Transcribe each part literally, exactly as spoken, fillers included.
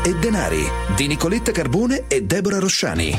e denari di Nicoletta Carbone e Deborah Rosciani.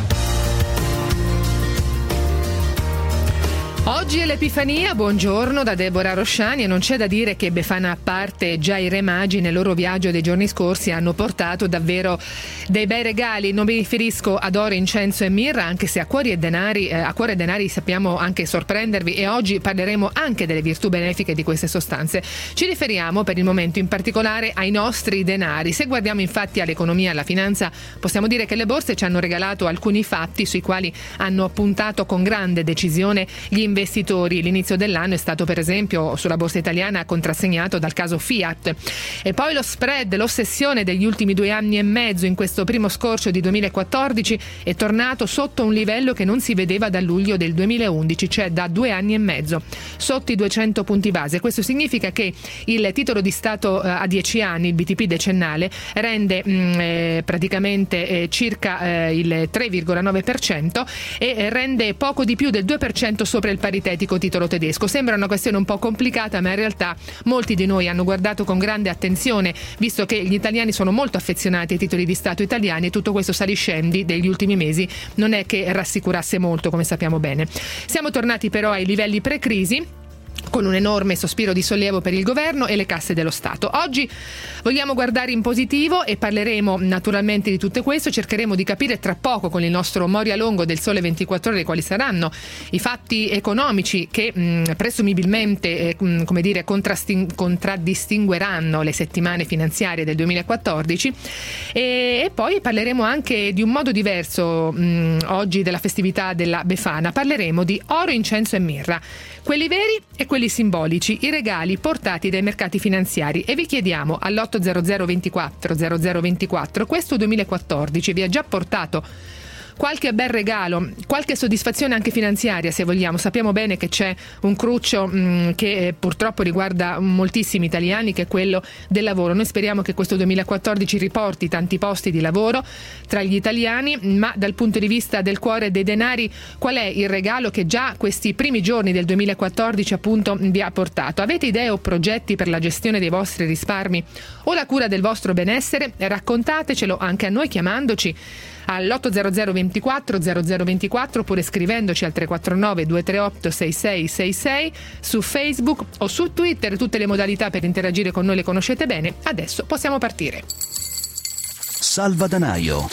Oggi è l'Epifania, buongiorno da Deborah Rosciani, e non c'è da dire che, Befana a parte, già i Re Magi nel loro viaggio dei giorni scorsi hanno portato davvero dei bei regali. Non mi riferisco ad oro, incenso e mirra, anche se a cuori e denari, eh, a cuore e denari sappiamo anche sorprendervi, e oggi parleremo anche delle virtù benefiche di queste sostanze. Ci riferiamo per il momento in particolare ai nostri denari. Se guardiamo infatti all'economia e alla finanza, possiamo dire che le borse ci hanno regalato alcuni fatti sui quali hanno puntato con grande decisione gli investitori. L'inizio dell'anno è stato, per esempio, sulla borsa italiana contrassegnato dal caso Fiat. E poi lo spread, l'ossessione degli ultimi due anni e mezzo in questo primo scorcio di duemilaquattordici è tornato sotto un livello che non si vedeva da luglio del duemilaundici, cioè da due anni e mezzo, sotto i duecento punti base. Questo significa che il titolo di Stato eh, a dieci anni, il B T P decennale, rende mh, eh, praticamente eh, circa eh, il tre virgola nove per cento e eh, rende poco di più del due per cento sopra il paritetico titolo tedesco. Sembra una questione un po' complicata, ma in realtà molti di noi hanno guardato con grande attenzione, visto che gli italiani sono molto affezionati ai titoli di Stato italiani, e tutto questo saliscendi degli ultimi mesi non è che rassicurasse molto, come sappiamo bene. Siamo tornati però ai livelli pre-crisi, con un enorme sospiro di sollievo per il governo e le casse dello Stato. Oggi vogliamo guardare in positivo e parleremo naturalmente di tutto questo. Cercheremo di capire tra poco con il nostro Moria Longo del Sole ventiquattro Ore quali saranno i fatti economici che mh, presumibilmente eh, mh, come dire, contrasting- contraddistingueranno le settimane finanziarie del duemilaquattordici, e, e poi parleremo anche di un modo diverso mh, oggi della festività della Befana. Parleremo di oro, incenso e mirra, quelli veri e quelli simbolici, i regali portati dai mercati finanziari, e vi chiediamo all'otto zero zero ventiquattro zero zero ventiquattro: questo duemilaquattordici vi ha già portato qualche bel regalo, qualche soddisfazione anche finanziaria, se vogliamo? Sappiamo bene che c'è un cruccio mh, che eh, purtroppo riguarda moltissimi italiani, che è quello del lavoro. Noi speriamo che questo duemilaquattordici riporti tanti posti di lavoro tra gli italiani, ma dal punto di vista del cuore e dei denari, qual è il regalo che già questi primi giorni del duemilaquattordici appunto vi ha portato? Avete idee o progetti per la gestione dei vostri risparmi o la cura del vostro benessere? Raccontatecelo anche a noi chiamandoci all'otto zero zero ventiquattro zero zero ventiquattro oppure scrivendoci al tre quattro nove due tre otto sei sei sei sei su Facebook o su Twitter. Tutte le modalità per interagire con noi le conoscete bene. Adesso possiamo partire. Salvadanaio.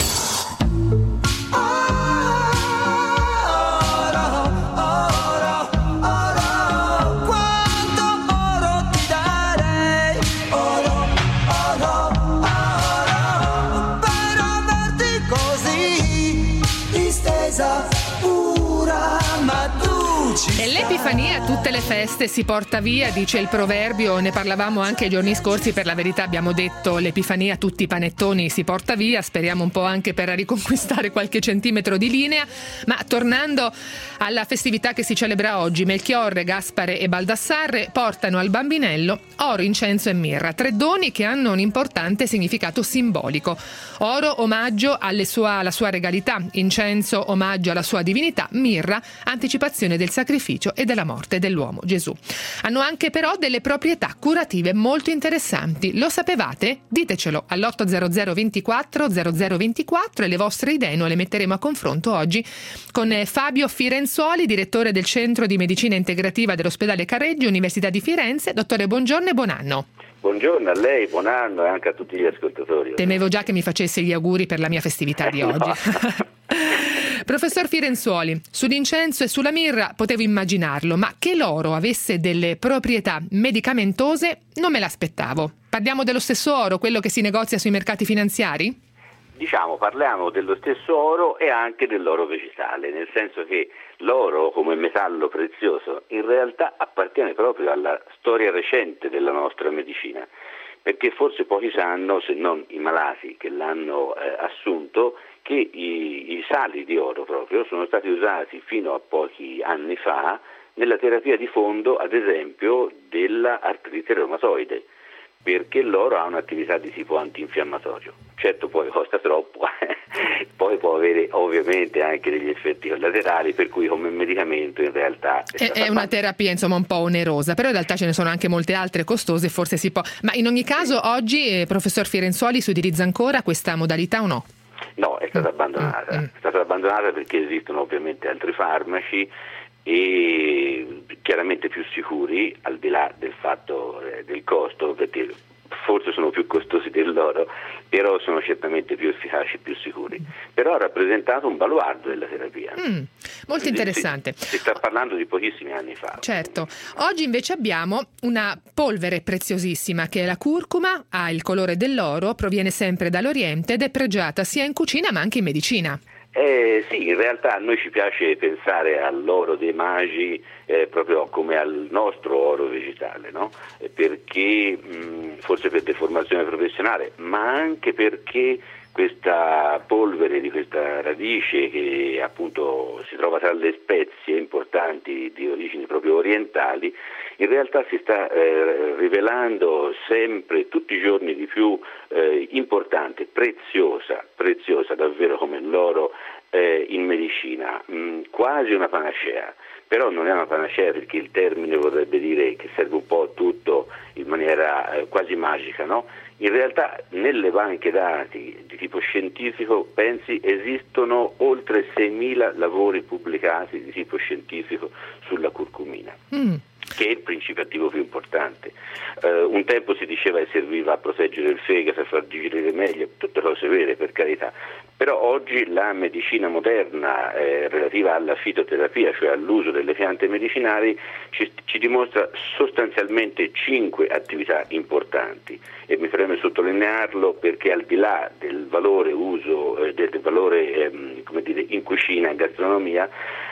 Nell'Epifania tutte le feste si porta via, dice il proverbio. Ne parlavamo anche i giorni scorsi, per la verità abbiamo detto l'Epifania tutti i panettoni si porta via, speriamo un po' anche per riconquistare qualche centimetro di linea. Ma tornando alla festività che si celebra oggi, Melchiorre, Gaspare e Baldassarre portano al bambinello oro, incenso e mirra, tre doni che hanno un importante significato simbolico. Oro, omaggio alle sua, alla sua regalità; incenso, omaggio alla sua divinità; mirra, anticipazione del sacrificio e della morte dell'uomo Gesù. Hanno anche però delle proprietà curative molto interessanti. Lo sapevate? Ditecelo all'otto zero zero ventiquattro zero zero ventiquattro, e le vostre idee noi le metteremo a confronto oggi con Fabio Firenzuoli, direttore del Centro di Medicina Integrativa dell'Ospedale Careggi, Università di Firenze. Dottore, buongiorno e buon anno. Buongiorno a lei, buon anno, e anche a tutti gli ascoltatori. Temevo già che mi facesse gli auguri per la mia festività di oggi. No. Professor Firenzuoli, sull'incenso e sulla mirra potevo immaginarlo, ma che l'oro avesse delle proprietà medicamentose non me l'aspettavo. Parliamo dello stesso oro, quello che si negozia sui mercati finanziari? Diciamo, parliamo dello stesso oro e anche dell'oro vegetale, nel senso che l'oro come metallo prezioso in realtà appartiene proprio alla storia recente della nostra medicina, perché forse pochi sanno, se non i malati che l'hanno eh, assunto, che i, i sali di oro proprio sono stati usati fino a pochi anni fa nella terapia di fondo, ad esempio, dell'artrite reumatoide. perché l'oro ha un'attività di tipo antinfiammatorio. Certo, poi costa troppo, poi può avere ovviamente anche degli effetti collaterali, per cui come medicamento in realtà è, è una terapia insomma un po' onerosa, però in realtà ce ne sono anche molte altre costose, forse si può. Ma in ogni caso oggi, eh, professor Firenzuoli, si utilizza ancora questa modalità o no? No, è stata abbandonata, mm. è stata abbandonata perché esistono ovviamente altri farmaci e chiaramente più sicuri, al di là del fatto eh, del costo, perché forse sono più costosi dell'oro, però sono certamente più efficaci e più sicuri. Però ha rappresentato un baluardo della terapia. Mm, molto interessante. Si, si sta parlando di pochissimi anni fa. Certo. Oggi invece abbiamo una polvere preziosissima che è la curcuma, ha il colore dell'oro, proviene sempre dall'Oriente ed è pregiata sia in cucina ma anche in medicina. Eh, sì, in realtà a noi ci piace pensare all'oro dei magi eh, proprio come al nostro oro vegetale, no? Eh, perché mh, forse per deformazione professionale, ma anche perché questa polvere di questa radice che appunto si trova tra le spezie importanti di origini proprio orientali, in realtà si sta eh, rivelando sempre, tutti i giorni di più eh, importante, preziosa, preziosa davvero come l'oro eh, in medicina, mh, quasi una panacea. Però non è una panacea perché il termine vorrebbe dire che serve un po' a tutto in maniera eh, quasi magica, no? In realtà nelle banche dati di tipo scientifico, pensi, esistono oltre seimila lavori pubblicati di tipo scientifico sulla curcumina, mm. che è il principio attivo più importante. Uh, un tempo si diceva che serviva a proteggere il fegato, a far digerire meglio, tutte cose vere per carità, però oggi la medicina moderna eh, relativa alla fitoterapia, cioè all'uso delle piante medicinali, ci, ci dimostra sostanzialmente cinque attività importanti e mi preme sottolinearlo perché al di là del valore uso, eh, del, del valore ehm, come dire, in cucina e gastronomia,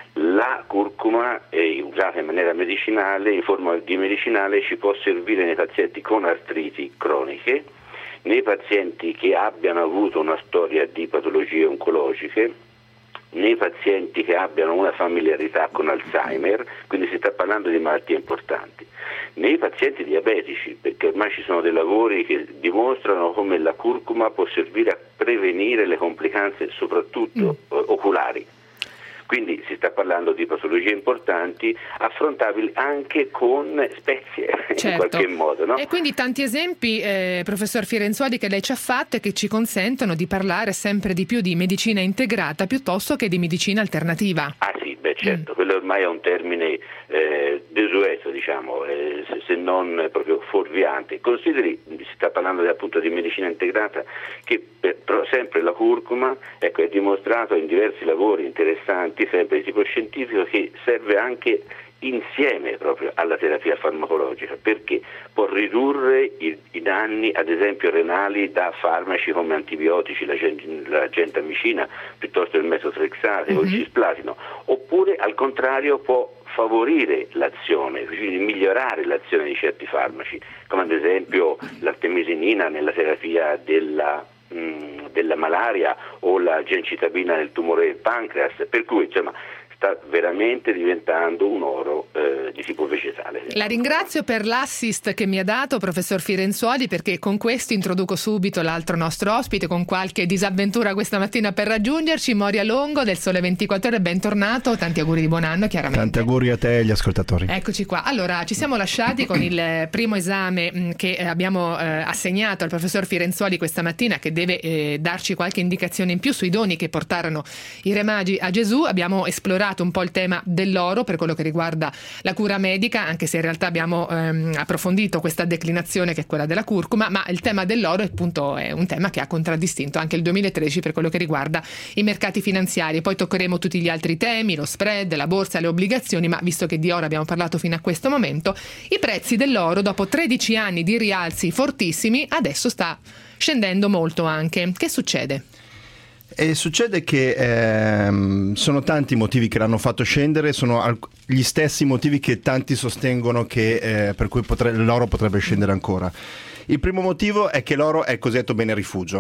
la curcuma eh, usata in maniera medicinale, in forma di medicinale, ci può servire nei pazienti con artriti croniche, nei pazienti che abbiano avuto una storia di patologie oncologiche, nei pazienti che abbiano una familiarità con Alzheimer, quindi si sta parlando di malattie importanti, nei pazienti diabetici, perché ormai ci sono dei lavori che dimostrano come la curcuma può servire a prevenire le complicanze soprattutto mm. oculari. Quindi si sta parlando di patologie importanti affrontabili anche con spezie, certo. in qualche modo. No? E quindi tanti esempi, eh, professor Firenzuoli, che lei ci ha fatto e che ci consentono di parlare sempre di più di medicina integrata piuttosto che di medicina alternativa. Ah sì, beh certo, mm. quello ormai è un termine eh, desueto, diciamo, eh, se, se non proprio fuorviante. Consideri, si sta parlando appunto di medicina integrata, che per, però sempre la curcuma, ecco, è dimostrato in diversi lavori interessanti, sempre di tipo scientifico, che serve anche insieme proprio alla terapia farmacologica, perché può ridurre i, i danni ad esempio renali da farmaci come antibiotici, la, la gentamicina piuttosto il metotrexate mm-hmm. o il cisplatino, oppure al contrario può favorire l'azione, quindi migliorare l'azione di certi farmaci, come ad esempio l'artemesinina nella terapia della della malaria o la gencitabina nel tumore del pancreas, per cui insomma sta veramente diventando un oro eh, di tipo vegetale. La ringrazio per l'assist che mi ha dato, professor Firenzuoli, perché con questo introduco subito l'altro nostro ospite con qualche disavventura questa mattina per raggiungerci, Moria Longo del Sole ventiquattro Ore, bentornato, tanti auguri di buon anno chiaramente. Tanti auguri a te e agli ascoltatori. Eccoci qua, allora ci siamo lasciati con il primo esame mh, che abbiamo eh, assegnato al professor Firenzuoli questa mattina, che deve eh, darci qualche indicazione in più sui doni che portarono i Re Magi a Gesù. Abbiamo esplorato un po' il tema dell'oro per quello che riguarda la cura medica, anche se in realtà abbiamo ehm, approfondito questa declinazione che è quella della curcuma, ma il tema dell'oro appunto è un tema che ha contraddistinto anche il duemilatredici per quello che riguarda i mercati finanziari. Poi toccheremo tutti gli altri temi, lo spread, la borsa, le obbligazioni, ma visto che di oro abbiamo parlato fino a questo momento, i prezzi dell'oro dopo tredici anni di rialzi fortissimi adesso sta scendendo molto anche. Che succede? E succede che ehm, sono tanti motivi che l'hanno fatto scendere, sono al- gli stessi motivi che tanti sostengono che, eh, per cui potre- l'oro potrebbe scendere ancora. Il primo motivo è che l'oro è il cosiddetto bene rifugio.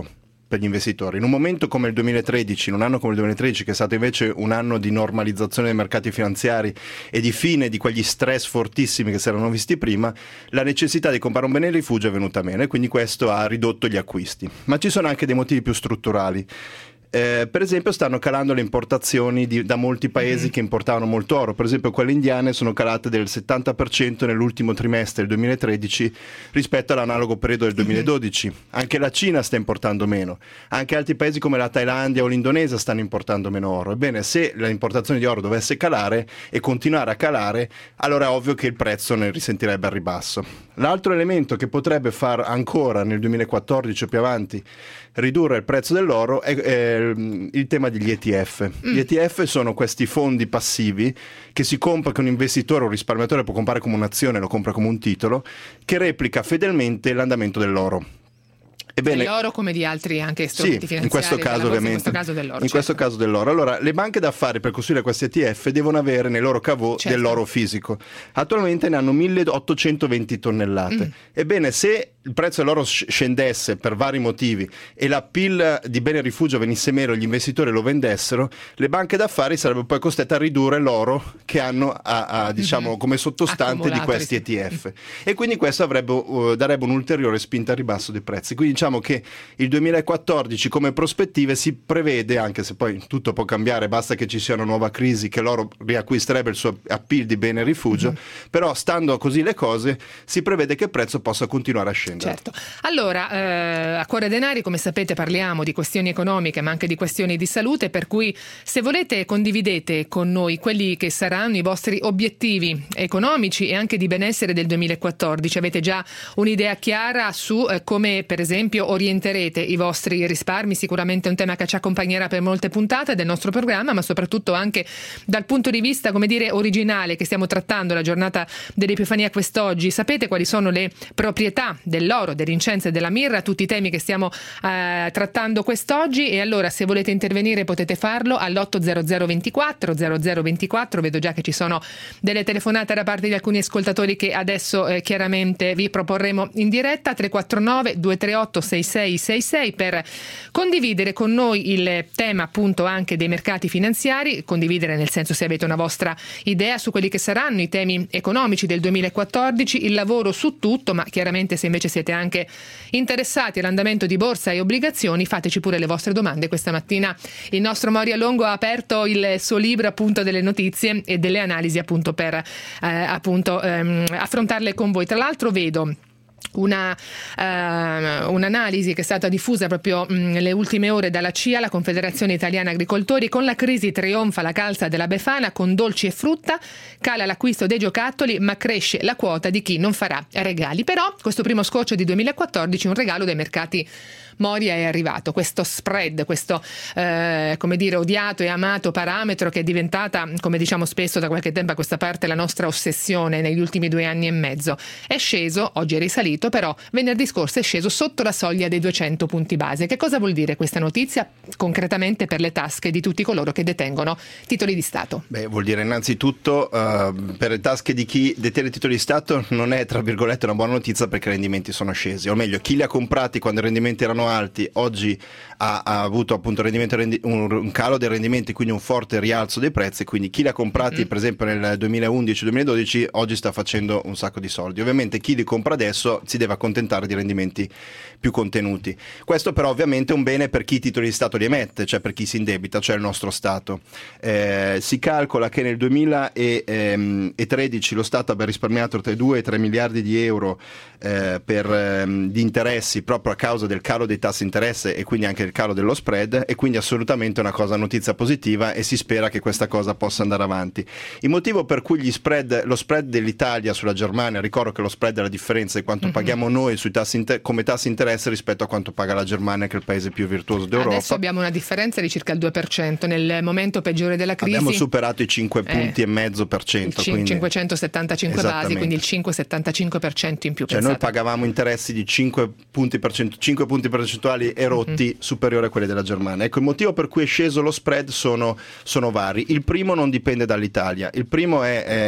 per gli investitori. In un momento come il duemilatredici, in un anno come il duemilatredici, che è stato invece un anno di normalizzazione dei mercati finanziari e di fine di quegli stress fortissimi che si erano visti prima, la necessità di comprare un bene rifugio è venuta meno e quindi questo ha ridotto gli acquisti. Ma ci sono anche dei motivi più strutturali. Eh, per esempio stanno calando le importazioni di, da molti paesi mm-hmm. che importavano molto oro. Per esempio quelle indiane sono calate del settanta per cento nell'ultimo trimestre del duemilatredici rispetto all'analogo periodo del duemiladodici. Mm-hmm. Anche la Cina sta importando meno, anche altri paesi come la Thailandia o l'Indonesia stanno importando meno oro. Ebbene, se l'importazione di oro dovesse calare e continuare a calare, allora è ovvio che il prezzo ne risentirebbe al ribasso. L'altro elemento che potrebbe far ancora nel duemilaquattordici o più avanti ridurre il prezzo dell'oro è, è il tema degli E T F. Mm. Gli E T F sono questi fondi passivi che si compra, che un investitore o un risparmiatore può comprare come un'azione, lo compra come un titolo, che replica fedelmente l'andamento dell'oro. Ebbene, dell'oro come di altri anche strumenti sì, finanziari. In questo caso, ovviamente. In questo caso dell'oro. In certo. questo caso dell'oro. Allora, le banche d'affari per costruire questi E T F devono avere nei loro cavò certo. dell'oro fisico. Attualmente ne hanno milleottocentoventi tonnellate. Mm. Ebbene, se il prezzo dell'oro scendesse per vari motivi e l'appeal di bene rifugio venisse meno e gli investitori lo vendessero, le banche d'affari sarebbero poi costrette a ridurre l'oro che hanno a, a, diciamo, come sottostante di questi E T F. E quindi questo avrebbe, uh, darebbe un'ulteriore spinta al ribasso dei prezzi. Quindi diciamo che il duemilaquattordici come prospettive si prevede, anche se poi tutto può cambiare, basta che ci sia una nuova crisi, che l'oro riacquisterebbe il suo appeal di bene rifugio, mm-hmm. però stando così le cose si prevede che il prezzo possa continuare a scendere. Certo. Allora, eh, a Cuore Denari, come sapete, parliamo di questioni economiche ma anche di questioni di salute, per cui se volete condividete con noi quelli che saranno i vostri obiettivi economici e anche di benessere del duemilaquattordici. Avete già un'idea chiara su eh, come per esempio orienterete i vostri risparmi? Sicuramente è un tema che ci accompagnerà per molte puntate del nostro programma, ma soprattutto anche dal punto di vista, come dire, originale che stiamo trattando la giornata dell'Epifania quest'oggi. Sapete quali sono le proprietà dell'oro, dell'incenso e della mirra, tutti i temi che stiamo eh, trattando quest'oggi, e allora se volete intervenire potete farlo all'otto zero zero ventiquattro zero zero ventiquattro. Vedo già che ci sono delle telefonate da parte di alcuni ascoltatori che adesso eh, chiaramente vi proporremo in diretta. Tre quattro nove due tre otto sei sei sei sei per condividere con noi il tema appunto anche dei mercati finanziari, condividere nel senso se avete una vostra idea su quelli che saranno i temi economici del duemilaquattordici, il lavoro su tutto, ma chiaramente se invece siete anche interessati all'andamento di borsa e obbligazioni fateci pure le vostre domande. Questa mattina il nostro Moria Longo ha aperto il suo libro appunto delle notizie e delle analisi appunto per eh, appunto ehm, affrontarle con voi. Tra l'altro vedo Una, uh, un'analisi che è stata diffusa proprio mh, nelle ultime ore dalla C I A, la Confederazione Italiana Agricoltori. Con la crisi trionfa la calza della Befana, con dolci e frutta cala l'acquisto dei giocattoli ma cresce la quota di chi non farà regali. Però questo primo scorcio di duemilaquattordici un regalo dai mercati Moria è arrivato, questo spread, questo eh, come dire odiato e amato parametro che è diventata, come diciamo spesso da qualche tempo a questa parte, la nostra ossessione negli ultimi due anni e mezzo. È sceso, oggi è risalito, però venerdì scorso è sceso sotto la soglia dei duecento punti base. Che cosa vuol dire questa notizia concretamente per le tasche di tutti coloro che detengono titoli di Stato? Beh, vuol dire innanzitutto uh, per le tasche di chi detiene titoli di Stato non è, tra virgolette, una buona notizia, perché i rendimenti sono scesi, o meglio chi li ha comprati quando i rendimenti erano alti oggi ha, ha avuto appunto rendimento, rendi, un, un calo dei rendimenti, quindi un forte rialzo dei prezzi. Quindi chi li ha comprati mm. per esempio nel duemilaundici duemiladodici oggi sta facendo un sacco di soldi. Ovviamente chi li compra adesso si deve accontentare di rendimenti più contenuti. Questo però ovviamente è un bene per chi i titoli di Stato li emette, cioè per chi si indebita, cioè il nostro Stato. Eh, si calcola che nel duemilatredici lo Stato abbia risparmiato tra i due e i tre miliardi di euro eh, per, ehm, di interessi proprio a causa del calo dei tassi interesse e quindi anche il calo dello spread, e quindi assolutamente una cosa, notizia positiva, e si spera che questa cosa possa andare avanti. Il motivo per cui gli spread, lo spread dell'Italia sulla Germania, ricordo che lo spread è la differenza di quanto mm-hmm. paghiamo noi sui tassi inter- come tassi interesse rispetto a quanto paga la Germania, che è il paese più virtuoso d'Europa. Adesso abbiamo una differenza di circa il due per cento. Nel momento peggiore della crisi abbiamo superato i cinque punti eh, e mezzo per cento, quindi cinquecentosettantacinque basi, quindi il cinque virgola settantacinque per cento in più. Cioè pensate. Noi pagavamo interessi di cinque punti, percento, cinque punti percentuali e rotti mm-hmm. superiore a quelli della Germania. Ecco, il motivo per cui è sceso lo spread sono, sono vari. Il primo non dipende dall'Italia, il primo è, è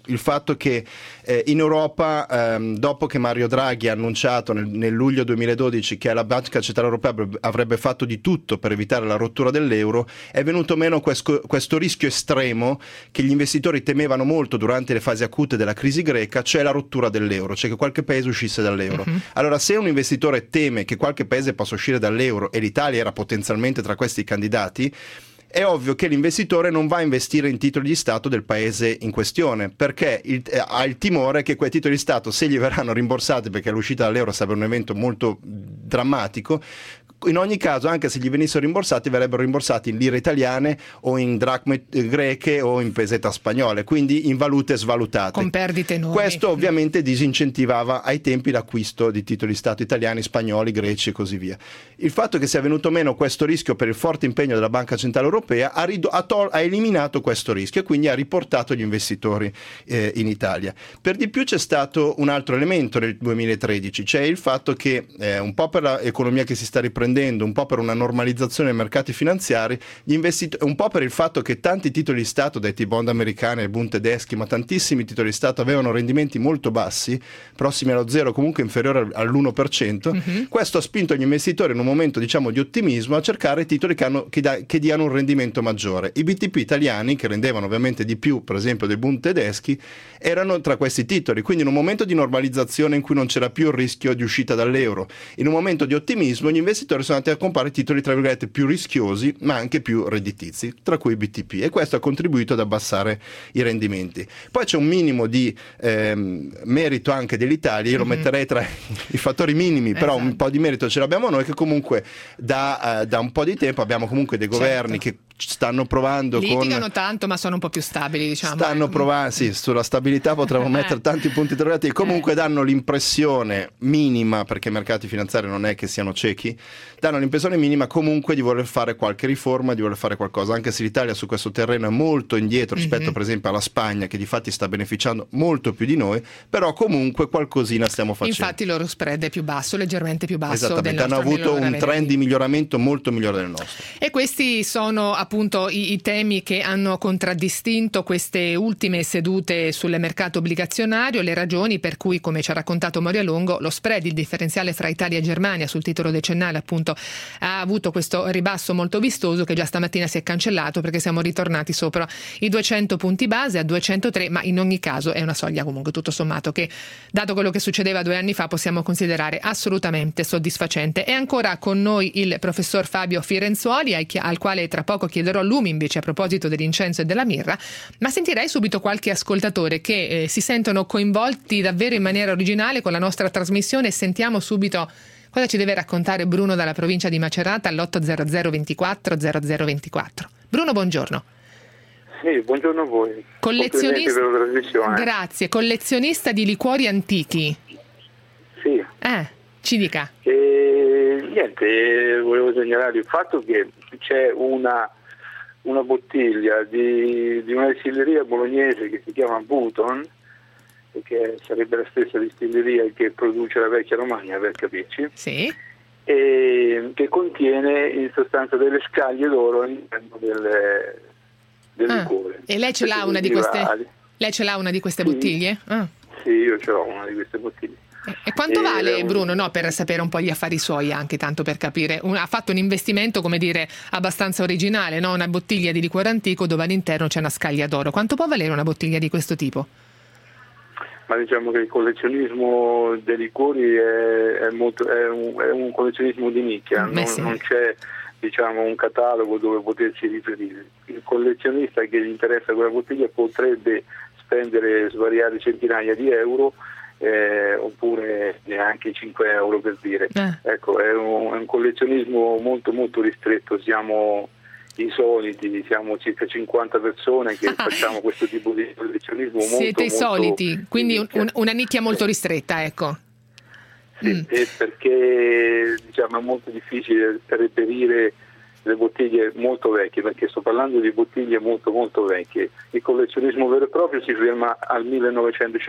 il fatto che eh, in Europa, ehm, dopo che Mario Draghi ha annunciato nel, nel luglio duemiladodici che la Banca Centrale Europea avrebbe, avrebbe fatto di tutto per evitare la rottura dell'euro, è venuto meno questo, questo rischio estremo che gli investitori temevano molto durante le fasi acute della crisi greca, cioè la rottura dell'euro, cioè che qualche paese uscisse dall'euro. Uh-huh. Allora, se un investitore teme che qualche paese possa uscire dall'euro, e l'Italia era potenzialmente tra questi candidati, è ovvio che l'investitore non va a investire in titoli di Stato del paese in questione, perché il, eh, ha il timore che quei titoli di Stato, se gli verranno rimborsati, perché l'uscita dall'euro sarebbe un evento molto drammatico, in ogni caso, anche se gli venissero rimborsati, verrebbero rimborsati in lire italiane o in dracme greche o in peseta spagnole, quindi in valute svalutate. Con perdite enormi. Questo ovviamente disincentivava ai tempi l'acquisto di titoli di Stato italiani, spagnoli, greci e così via. Il fatto che sia venuto meno questo rischio per il forte impegno della Banca Centrale Europea ha, rid- ha, tol- ha eliminato questo rischio e quindi ha riportato gli investitori eh, in Italia. Per di più c'è stato un altro elemento nel duemilatredici, cioè il fatto che eh, un po' per l'economia che si sta riprendendo, un po' per una normalizzazione dei mercati finanziari, gli investit- un po' per il fatto che tanti titoli di Stato, detti bond americani e bund tedeschi, ma tantissimi titoli di Stato avevano rendimenti molto bassi, prossimi allo zero, comunque inferiore all'uno per cento, mm-hmm. Questo ha spinto gli investitori in un momento, diciamo, di ottimismo a cercare titoli che, hanno, che, da, che diano un rendimento maggiore. I B T P italiani, che rendevano ovviamente di più, per esempio, dei bund tedeschi, erano tra questi titoli, quindi in un momento di normalizzazione in cui non c'era più il rischio di uscita dall'euro, in un momento di ottimismo gli investitori sono andati a comprare titoli tra virgolette più rischiosi ma anche più redditizi, tra cui B T P, e questo ha contribuito ad abbassare i rendimenti. Poi c'è un minimo di ehm, merito anche dell'Italia, io mm-hmm. lo metterei tra i fattori minimi, però esatto. Un po' di merito ce l'abbiamo noi, che comunque da, uh, da un po' di tempo abbiamo comunque dei governi certo. che stanno provando litigano con... tanto ma sono un po' più stabili, diciamo. Stanno provando, sì, sulla stabilità potremmo mettere tanti punti interrogativi, comunque eh. danno l'impressione minima, perché i mercati finanziari non è che siano ciechi, danno l'impressione minima comunque di voler fare qualche riforma, di voler fare qualcosa, anche se l'Italia su questo terreno è molto indietro rispetto mm-hmm. per esempio alla Spagna, che di fatti sta beneficiando molto più di noi, però comunque qualcosina stiamo facendo. Infatti il loro spread è più basso, leggermente più basso. Esattamente, del nostro, hanno avuto un trend di miglioramento molto migliore del nostro. E questi sono appunto i, i temi che hanno contraddistinto queste ultime sedute sul mercato obbligazionario, le ragioni per cui, come ci ha raccontato Moria Longo, lo spread, il differenziale fra Italia e Germania sul titolo decennale appunto ha avuto questo ribasso molto vistoso che già stamattina si è cancellato perché siamo ritornati sopra i duecento punti base a duecentotre, ma in ogni caso è una soglia comunque tutto sommato che, dato quello che succedeva due anni fa, possiamo considerare assolutamente soddisfacente. È ancora con noi il professor Fabio Firenzuoli, al quale tra poco chiederò lui invece a proposito dell'incenso e della mirra, ma sentirei subito qualche ascoltatore che eh, si sentono coinvolti davvero in maniera originale con la nostra trasmissione, e sentiamo subito cosa ci deve raccontare Bruno dalla provincia di Macerata all'otto zero zero ventiquattro zero zero ventiquattro. Bruno, buongiorno. Sì, buongiorno a voi. Collezionista... per la trasmissione. Grazie, collezionista di liquori antichi. Sì. Eh, ci dica. E, niente, volevo segnalare il fatto che c'è una una bottiglia di, di una distilleria bolognese che si chiama Buton, che sarebbe la stessa distilleria che produce la vecchia Romagna, per capirci, sì. E che contiene in sostanza delle scaglie d'oro all'interno del, del ah, liquore. E lei ce l'ha una di queste? Lei ce l'ha una di queste sì. bottiglie? Ah. Sì, io ce l'ho una di queste bottiglie. E quanto e vale un... Bruno, no, per sapere un po' gli affari suoi, anche tanto per capire? Un, ha fatto un investimento, come dire, abbastanza originale, no? Una bottiglia di liquore antico dove all'interno c'è una scaglia d'oro. Quanto può valere una bottiglia di questo tipo? Ma diciamo che il collezionismo dei liquori è, è, molto, è, un, è un collezionismo di nicchia, non, sì. non c'è diciamo un catalogo dove potersi riferire. Il collezionista che gli interessa quella bottiglia potrebbe spendere svariate centinaia di euro, Eh, oppure neanche cinque euro, per dire. Eh. Ecco, è un, è un collezionismo molto molto ristretto, siamo i soliti, siamo circa cinquanta persone che facciamo questo tipo di collezionismo. Siete molto, i soliti, molto quindi un, un, una nicchia molto ristretta, ecco. Sì, mm. e perché diciamo è molto difficile reperire le bottiglie molto vecchie, perché sto parlando di bottiglie molto molto vecchie. Il collezionismo vero e proprio si ferma al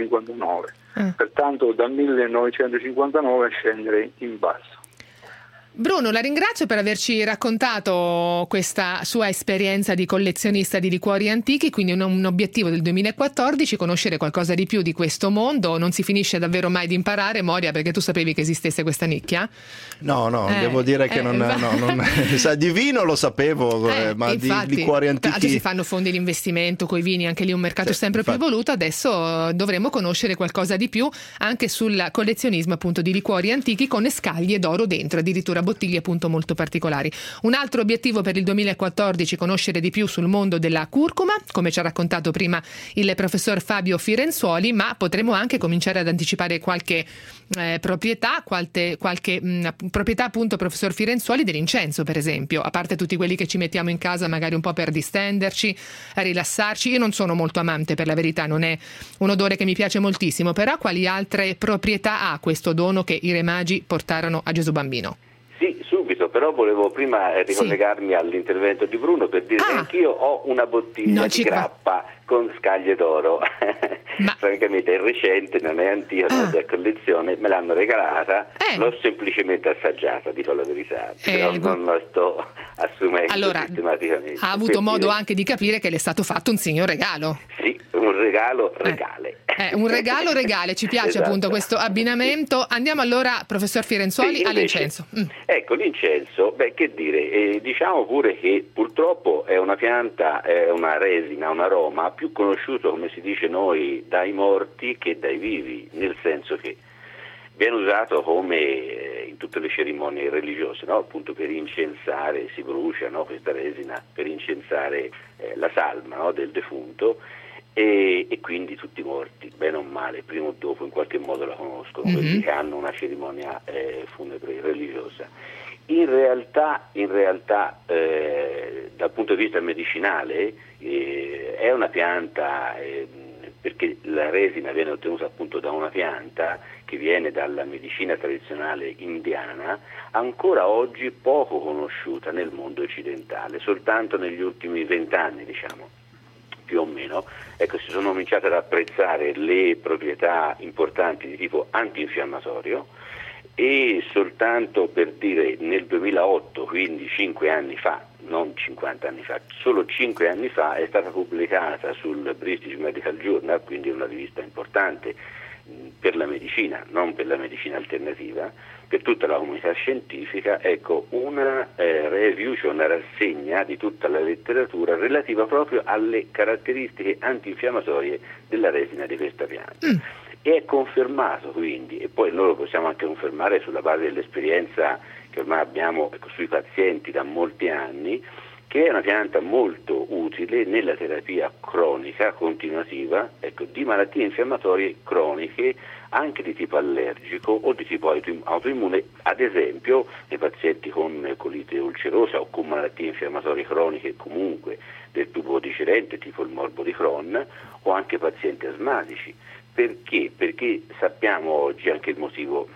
millenovecentocinquantanove, mm. pertanto dal millenovecentocinquantanove a scendere in basso. Bruno, la ringrazio per averci raccontato questa sua esperienza di collezionista di liquori antichi, quindi un, un obiettivo del duemilaquattordici, conoscere qualcosa di più di questo mondo. Non si finisce davvero mai di imparare, Moria, perché tu sapevi che esistesse questa nicchia? No, no, eh, devo dire che eh, non, va- no, non di vino lo sapevo, Eh, ma infatti, di liquori tra l'altro antichi si fanno fondi di investimento coi vini, anche lì un mercato Sì, sempre infatti. più evoluto. Adesso dovremo conoscere qualcosa di più anche sul collezionismo appunto di liquori antichi con scaglie d'oro dentro, addirittura bottiglie appunto molto particolari. Un altro obiettivo per il duemilaquattordici, conoscere di più sul mondo della curcuma, come ci ha raccontato prima il professor Fabio Firenzuoli, ma potremo anche cominciare ad anticipare qualche eh, proprietà, qualche, qualche mh, proprietà appunto, professor Firenzuoli, dell'incenso per esempio, a parte tutti quelli che ci mettiamo in casa magari un po' per distenderci, a rilassarci. Io non sono molto amante, per la verità, non è un odore che mi piace moltissimo, però quali altre proprietà ha questo dono che i Re Magi portarono a Gesù Bambino? Sì, subito, però volevo prima eh, ricollegarmi all'intervento di Bruno per dire Ah. che anch'io ho una bottiglia Non di ci cre- grappa con scaglie d'oro. Ma- Francamente è recente, non è antica, non Ah. è da collezione, me l'hanno regalata, Eh. l'ho semplicemente assaggiata, dico la verità, però Eh, non la sto assumendo Allora, sistematicamente. ha avuto Per modo dire- anche di capire che le è stato fatto un signor regalo. Sì, un regalo regale. Eh, un regalo regale, ci piace Esatto. appunto questo abbinamento. Andiamo allora, professor Firenzuoli, Sì, invece- all'incenso. Mm. Ecco, l'incenso, beh, che dire, eh, diciamo pure che purtroppo è una pianta, è una resina, un aroma più conosciuto, come si dice noi, dai morti che dai vivi, nel senso che viene usato come eh, in tutte le cerimonie religiose, no? Appunto per incensare, si brucia, no? Questa resina per incensare eh, la salma, no? Del defunto. E, e quindi tutti i morti, bene o male, prima o dopo in qualche modo la conoscono, Mhm. quelli che hanno una cerimonia eh, funebre religiosa. In realtà, in realtà eh, dal punto di vista medicinale eh, è una pianta, eh, perché la resina viene ottenuta appunto da una pianta che viene dalla medicina tradizionale indiana, ancora oggi poco conosciuta nel mondo occidentale, soltanto negli ultimi vent'anni, diciamo, più o meno, ecco, si sono cominciate ad apprezzare le proprietà importanti di tipo antinfiammatorio, e soltanto per dire nel duemilaotto, quindi cinque anni fa, non cinquanta anni fa, solo cinque anni fa è stata pubblicata sul British Medical Journal, quindi una rivista importante mh, per la medicina, non per la medicina alternativa, per tutta la comunità scientifica, ecco, una eh, review, cioè una rassegna di tutta la letteratura relativa proprio alle caratteristiche antinfiammatorie della resina di questa pianta. Mm. E è confermato quindi, e poi noi lo possiamo anche confermare sulla base dell'esperienza che ormai abbiamo, ecco, sui pazienti da molti anni, che è una pianta molto utile nella terapia cronica, continuativa, ecco, di malattie infiammatorie croniche, anche di tipo allergico o di tipo autoimmune, ad esempio nei pazienti con colite ulcerosa o con malattie infiammatorie croniche comunque del tubo digerente, tipo il morbo di Crohn, o anche pazienti asmatici. Perché? Perché sappiamo oggi anche il motivo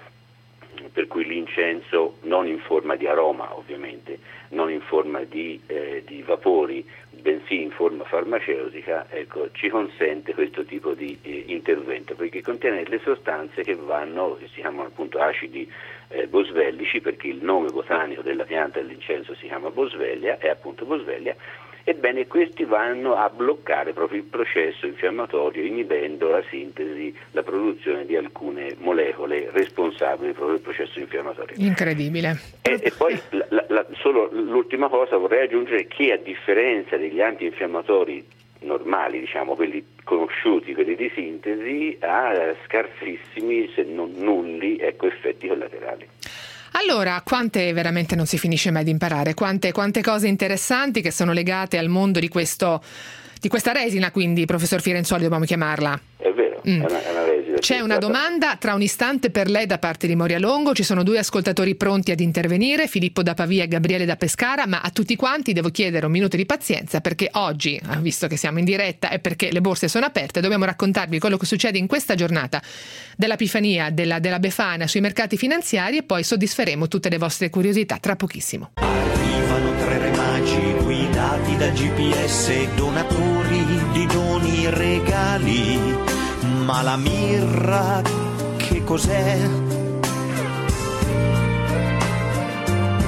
per cui l'incenso, non in forma di aroma ovviamente, non in forma di, eh, di vapori, bensì in forma farmaceutica, ecco, ci consente questo tipo di eh, intervento, perché contiene le sostanze che vanno, che si chiamano appunto acidi eh, boswellici, perché il nome botanico della pianta dell'incenso si chiama Boswellia, è appunto Boswellia. Ebbene, questi vanno a bloccare proprio il processo infiammatorio, inibendo la sintesi, la produzione di alcune molecole responsabili proprio del processo infiammatorio. Incredibile. E, e poi la, la, la, solo l'ultima cosa, vorrei aggiungere che a differenza degli antinfiammatori normali, diciamo quelli conosciuti, quelli di sintesi, ha scarsissimi, se non nulli, ecco, effetti collaterali. Allora, quante veramente non si finisce mai di imparare, quante, quante cose interessanti che sono legate al mondo di questo, di questa resina, quindi, professor Firenzuoli dobbiamo chiamarla. È vero, mm. è, una, è una resina. C'è una domanda tra un istante per lei da parte di Moria Longo, ci sono due ascoltatori pronti ad intervenire, Filippo da Pavia e Gabriele da Pescara, ma a tutti quanti devo chiedere un minuto di pazienza, perché oggi, visto che siamo in diretta e perché le borse sono aperte, dobbiamo raccontarvi quello che succede in questa giornata dell'Epifania, della, della Befana sui mercati finanziari, e poi soddisferemo tutte le vostre curiosità tra pochissimo. Arrivano tre re magi guidati da G P S, donatori di doni e regali, ma la mirra che cos'è?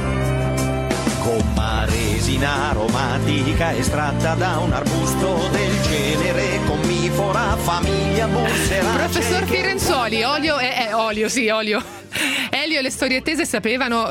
Gomma resina aromatica estratta da un arbusto del genere commifora, famiglia Burseraceae. Professor Firenzuoli, olio è eh, olio, sì, olio. Elio e le storie tese sapevano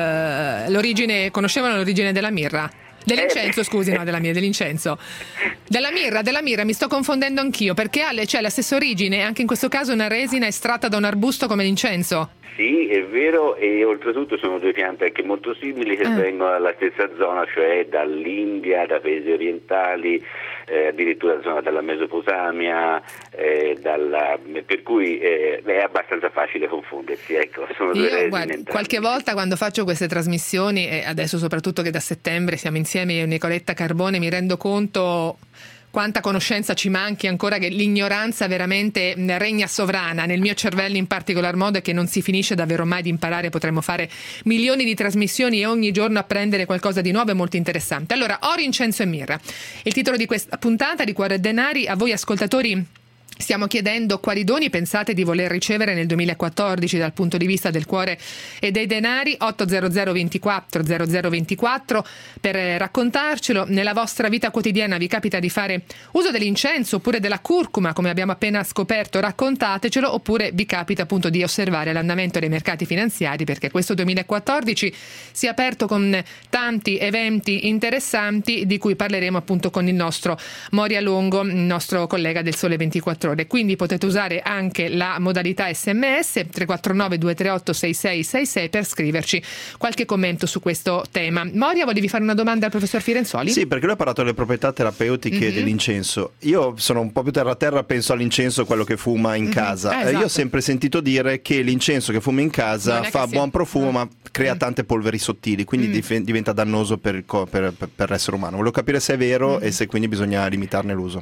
eh, l'origine, conoscevano l'origine della mirra. Dell'incenso, scusi, no, della mirra, dell'incenso. Della mirra, della mirra, mi sto confondendo anch'io, perché ha c'è la stessa origine, anche in questo caso una resina estratta da un arbusto come l'incenso. Sì, è vero, e oltretutto sono due piante anche molto simili che eh. vengono dalla stessa zona, cioè dall'India, da paesi orientali, eh, addirittura zona della Mesopotamia, eh, dalla, per cui eh, è abbastanza facile confondersi. Ecco, sono due Io guarda, qualche volta quando faccio queste trasmissioni, e adesso soprattutto che da settembre siamo insieme io e Nicoletta Carbone, mi rendo conto quanta conoscenza ci manchi ancora, che l'ignoranza veramente regna sovrana nel mio cervello in particolar modo, e che non si finisce davvero mai di imparare. Potremmo fare milioni di trasmissioni e ogni giorno apprendere qualcosa di nuovo e molto interessante. Allora, oro, incenso e mirra, il titolo di questa puntata di Cuore e Denari. A voi ascoltatori stiamo chiedendo quali doni pensate di voler ricevere nel duemilaquattordici dal punto di vista del cuore e dei denari. Otto zero zero ventiquattro zero zero ventiquattro per raccontarcelo. Nella vostra vita quotidiana vi capita di fare uso dell'incenso oppure della curcuma, come abbiamo appena scoperto? Raccontatecelo. Oppure vi capita appunto di osservare l'andamento dei mercati finanziari, perché questo duemilaquattordici si è aperto con tanti eventi interessanti di cui parleremo appunto con il nostro Moria Longo, il nostro collega del Sole ventiquattro Ore. Quindi potete usare anche la modalità sms tre quattro nove due tre otto sei sei sei sei per scriverci qualche commento su questo tema. Moria, volevi fare una domanda al professor Firenzuoli? Sì, perché lui ha parlato delle proprietà terapeutiche mm-hmm. dell'incenso. Io sono un po' più terra a terra, penso all'incenso, quello che fuma in mm-hmm. casa. Eh, esatto. Io ho sempre sentito dire che l'incenso che fuma in casa fa buon profumo, ma crea mm. tante polveri sottili, quindi mm. dif- diventa dannoso per, il co- per, per, per l'essere umano. Volevo capire se è vero mm. e se quindi bisogna limitarne l'uso.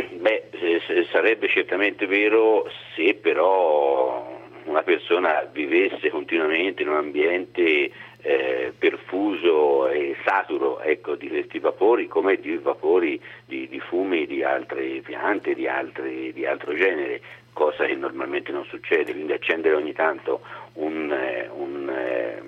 Sarebbe certamente vero se però una persona vivesse continuamente in un ambiente eh, perfuso e saturo, ecco, di questi vapori, come di vapori di, di fumi di altre piante, di, altre, di altro genere, cosa che normalmente non succede. Quindi accendere ogni tanto un, eh, un eh,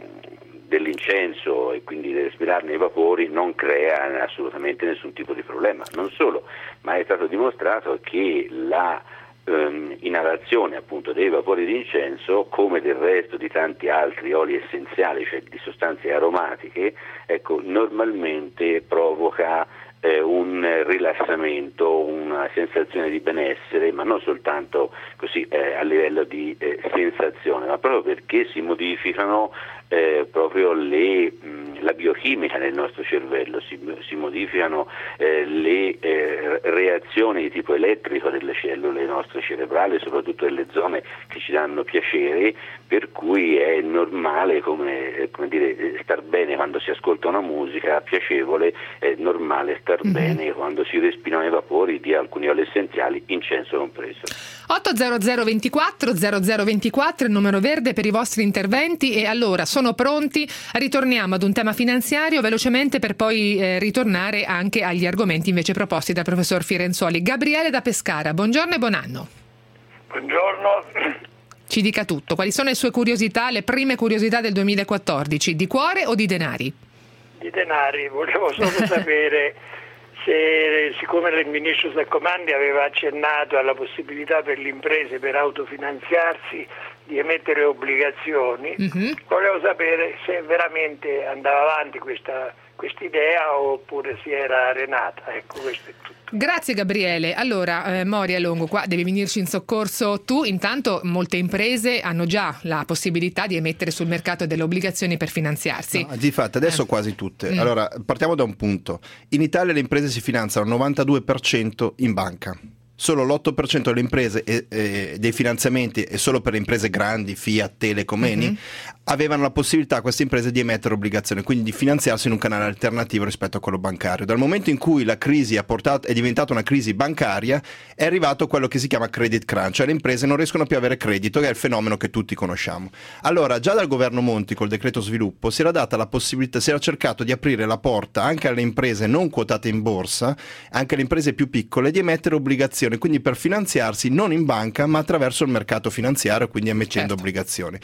dell'incenso e quindi respirarne i vapori non crea assolutamente nessun tipo di problema. Non solo, ma è stato dimostrato che la ehm, inalazione appunto dei vapori di incenso, come del resto di tanti altri oli essenziali, cioè di sostanze aromatiche, ecco, normalmente provoca eh, un rilassamento, una sensazione di benessere, ma non soltanto così eh, a livello di eh, sensazione, ma proprio perché si modificano Eh, proprio le, mh, la biochimica nel nostro cervello, si, si modificano eh, le eh, reazioni di tipo elettrico delle cellule nostre cerebrali, soprattutto delle zone che ci danno piacere, per cui è normale, come, come dire, star bene quando si ascolta una musica piacevole, è normale star mm-hmm. bene quando si respirano i vapori di alcuni oli essenziali, incenso compreso. otto zero zero ventiquattro zero zero ventiquattro il numero verde per i vostri interventi. E allora sono pronti, ritorniamo ad un tema finanziario velocemente per poi eh, ritornare anche agli argomenti invece proposti dal professor Firenzuoli. Gabriele da Pescara, buongiorno e buon anno. Buongiorno. Ci dica tutto, quali sono le sue curiosità, le prime curiosità del duemilaquattordici, di cuore o di denari? Di denari, volevo solo sapere se, siccome il ministro Saccomanni aveva accennato alla possibilità per le imprese per autofinanziarsi di emettere obbligazioni, mm-hmm. volevo sapere se veramente andava avanti questa quest'idea oppure si era arenata. Ecco, questo è tutto. Grazie Gabriele. Allora eh, Moria Longo, qua devi venirci in soccorso tu. Intanto molte imprese hanno già la possibilità di emettere sul mercato delle obbligazioni per finanziarsi. No, di fatto adesso eh. quasi tutte. Mm. Allora partiamo da un punto. In Italia le imprese si finanziano al novantadue per cento in banca. Solo l'otto per cento delle imprese e, e dei finanziamenti, e solo per le imprese grandi, Fiat, Telecom, Eni, mm-hmm. avevano la possibilità, queste imprese, di emettere obbligazioni, quindi di finanziarsi in un canale alternativo rispetto a quello bancario. Dal momento in cui la crisi ha portato, è diventata una crisi bancaria, è arrivato quello che si chiama credit crunch, cioè le imprese non riescono più a avere credito, che è il fenomeno che tutti conosciamo. Allora, già dal governo Monti, col decreto sviluppo, si era data la possibilità, si era cercato di aprire la porta anche alle imprese non quotate in borsa, anche alle imprese più piccole, di emettere obbligazioni, quindi per finanziarsi non in banca ma attraverso il mercato finanziario, quindi emettendo certo. obbligazioni.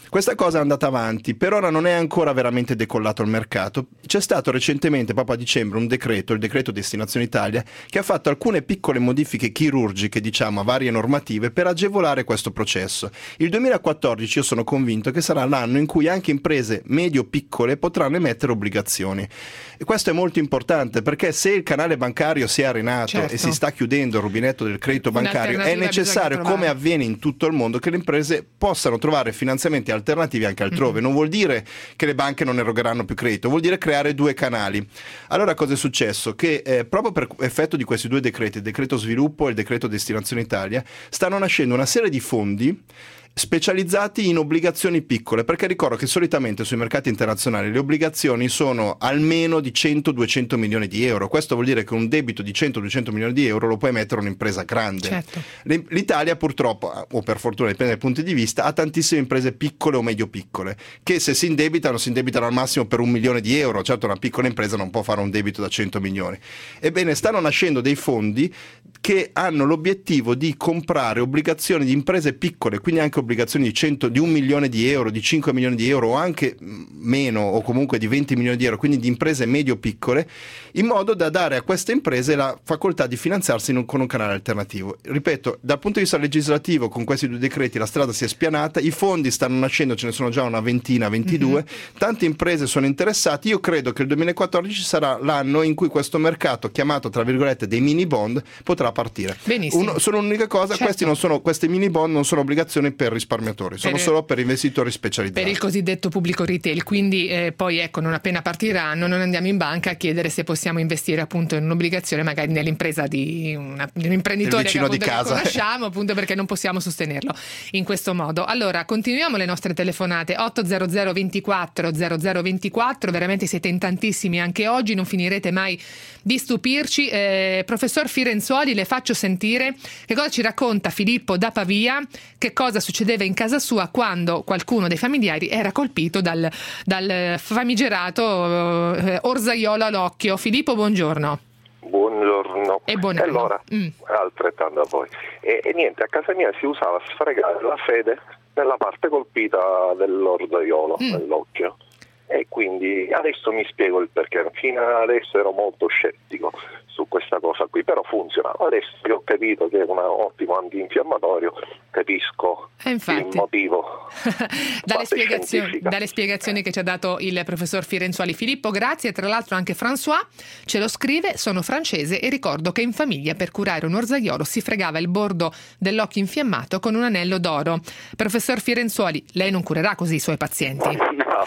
Questa cosa è andata avanti, per ora non è ancora veramente decollato il mercato. C'è stato recentemente, proprio a dicembre, un decreto, il decreto Destinazione Italia, che ha fatto alcune piccole modifiche chirurgiche, diciamo, a varie normative per agevolare questo processo. Il duemilaquattordici io sono convinto che sarà l'anno in cui anche imprese medio-piccole potranno emettere obbligazioni. E questo è molto importante, perché se il canale bancario si è arenato, certo, e si sta chiudendo il rubinetto del credito bancario, è necessario, come avviene in tutto il mondo, che le imprese possano trovare finanziamenti alternativi anche altrove. Mm-hmm. Non vuol dire che le banche non erogheranno più credito, vuol dire creare due canali. Allora cosa è successo? Che eh, proprio per effetto di questi due decreti, il decreto sviluppo e il decreto Destinazione Italia, stanno nascendo una serie di fondi specializzati in obbligazioni piccole, perché ricordo che solitamente sui mercati internazionali le obbligazioni sono almeno di cento duecento milioni di euro. Questo vuol dire che un debito di cento duecento milioni di euro lo può emettere un'impresa grande. Certo. L'Italia purtroppo, o per fortuna dipende dai punti di vista, ha tantissime imprese piccole o medio piccole che se si indebitano si indebitano al massimo per un milione di euro. Certo, una piccola impresa non può fare un debito da cento milioni. Ebbene, stanno nascendo dei fondi che hanno l'obiettivo di comprare obbligazioni di imprese piccole, quindi anche obbligazioni di, cento, di un milione di euro, di cinque milioni di euro o anche meno, o comunque di venti milioni di euro, quindi di imprese medio-piccole, in modo da dare a queste imprese la facoltà di finanziarsi in un, con un canale alternativo. Ripeto, dal punto di vista legislativo, con questi due decreti la strada si è spianata, i fondi stanno nascendo, ce ne sono già una ventina, ventidue, mm-hmm. tante imprese sono interessate. Io credo che il duemilaquattordici sarà l'anno in cui questo mercato, chiamato tra virgolette dei mini bond, potrà partire. Benissimo. Uno, solo un'unica cosa, certo. questi non sono, questi mini bond non sono obbligazioni per risparmiatori, sono per, solo per investitori specializzati. Per il cosiddetto pubblico retail, quindi eh, poi ecco, non appena partiranno non andiamo in banca a chiedere se possiamo investire appunto in un'obbligazione magari nell'impresa di, una, di un imprenditore che, appunto, di casa. che conosciamo, appunto perché non possiamo sostenerlo in questo modo. Allora, continuiamo le nostre telefonate. Otto zero zero ventiquattro zero zero ventiquattro, veramente siete in tantissimi anche oggi, non finirete mai di stupirci. Eh, professor Firenzuoli, le faccio sentire che cosa ci racconta Filippo da Pavia, che cosa succedeva in casa sua quando qualcuno dei familiari era colpito dal, dal famigerato eh, orzaiolo all'occhio. Filippo, buongiorno. Buongiorno. E buon anno. Allora, mm. altrettanto a voi. E, e niente, a casa mia si usava sfregare la fede nella parte colpita dell'orzaiolo, mm. nell'occhio. E quindi adesso mi spiego il perché. Fino adesso ero molto scettico su questa cosa qui, però funziona. Adesso che ho capito che è un ottimo antinfiammatorio, capisco eh infatti, il motivo. dalle, spiegazioni, dalle spiegazioni che ci ha dato il professor Firenzuoli. Filippo, grazie. Tra l'altro anche François ce lo scrive: sono francese e ricordo che in famiglia per curare un orzaiolo si fregava il bordo dell'occhio infiammato con un anello d'oro. Professor Firenzuoli, lei non curerà così i suoi pazienti? No,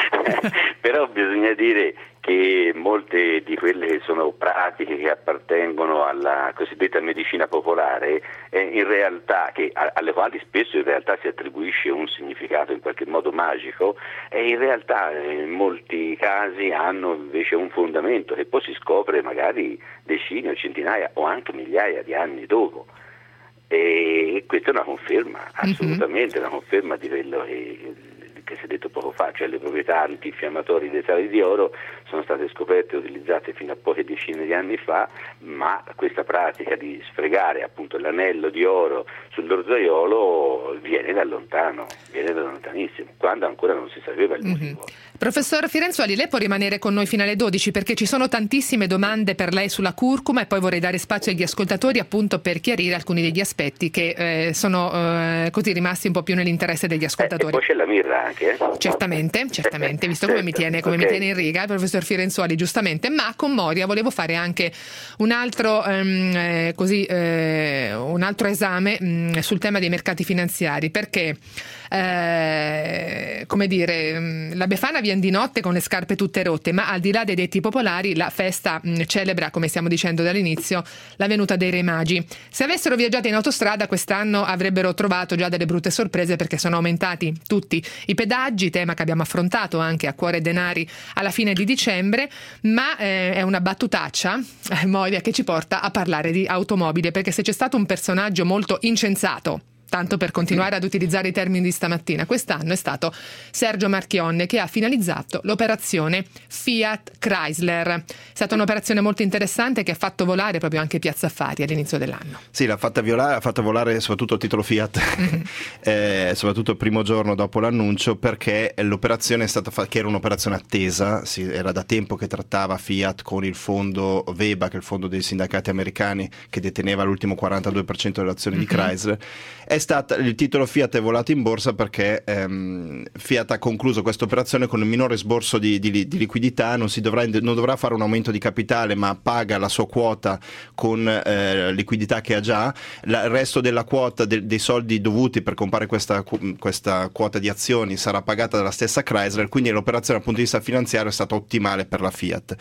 però bisogna dire che molte di quelle che sono pratiche che appartengono alla cosiddetta medicina popolare, eh, in realtà che, a, alle quali spesso in realtà si attribuisce un significato in qualche modo magico, e in realtà in molti casi hanno invece un fondamento che poi si scopre magari decine o centinaia o anche migliaia di anni dopo. E questa è una conferma, assolutamente mm-hmm. una conferma di quello che che si è detto poco fa, cioè le proprietà antinfiammatorie dei sali di oro sono state scoperte e utilizzate fino a poche decine di anni fa, ma questa pratica di sfregare appunto l'anello di oro sull'orzaiolo viene da lontano, viene da lontanissimo, quando ancora non si sapeva il motivo. Mm-hmm. Professor Firenzuoli, lei può rimanere con noi fino alle dodici perché ci sono tantissime domande per lei sulla curcuma e poi vorrei dare spazio agli ascoltatori appunto per chiarire alcuni degli aspetti che eh, sono eh, così rimasti un po' più nell'interesse degli ascoltatori. Eh, e poi c'è la mirra anche. Eh? Certamente, certamente, visto come mi tiene, come okay. mi tiene in riga il professor Firenzuoli, giustamente, ma con Moria volevo fare anche un altro um, eh, così eh, un altro esame um, sul tema dei mercati finanziari, perché eh, come dire, um, la Befana viene di notte con le scarpe tutte rotte, ma al di là dei detti popolari la festa um, celebra, come stiamo dicendo dall'inizio, la venuta dei Re Magi. Se avessero viaggiato in autostrada quest'anno avrebbero trovato già delle brutte sorprese, perché sono aumentati tutti i pedaggi, tema che abbiamo affrontato anche a Cuore Denari alla fine di dicembre, ma eh, è una battutaccia eh, Moria che ci porta a parlare di automobile, perché se c'è stato un personaggio molto incensato tanto per continuare ad utilizzare i termini di stamattina, quest'anno è stato Sergio Marchionne che ha finalizzato l'operazione Fiat Chrysler. È stata un'operazione molto interessante che ha fatto volare proprio anche Piazza Affari all'inizio dell'anno. Sì, l'ha fatta violare, ha fatto volare soprattutto il titolo Fiat, mm-hmm. eh, soprattutto il primo giorno dopo l'annuncio, perché l'operazione è stata fa- che era un'operazione attesa, sì, era da tempo che trattava Fiat con il fondo VEBA, che è il fondo dei sindacati americani che deteneva l'ultimo quarantadue per cento delle azioni mm-hmm. di Chrysler. È stata, il titolo Fiat è volato in borsa perché ehm, Fiat ha concluso questa operazione con un minore sborso di, di, di liquidità, non, si dovrà, non dovrà fare un aumento di capitale, ma paga la sua quota con eh, liquidità che ha già, la, il resto della quota de, dei soldi dovuti per comprare questa, questa quota di azioni sarà pagata dalla stessa Chrysler, quindi l'operazione dal punto di vista finanziario è stata ottimale per la Fiat.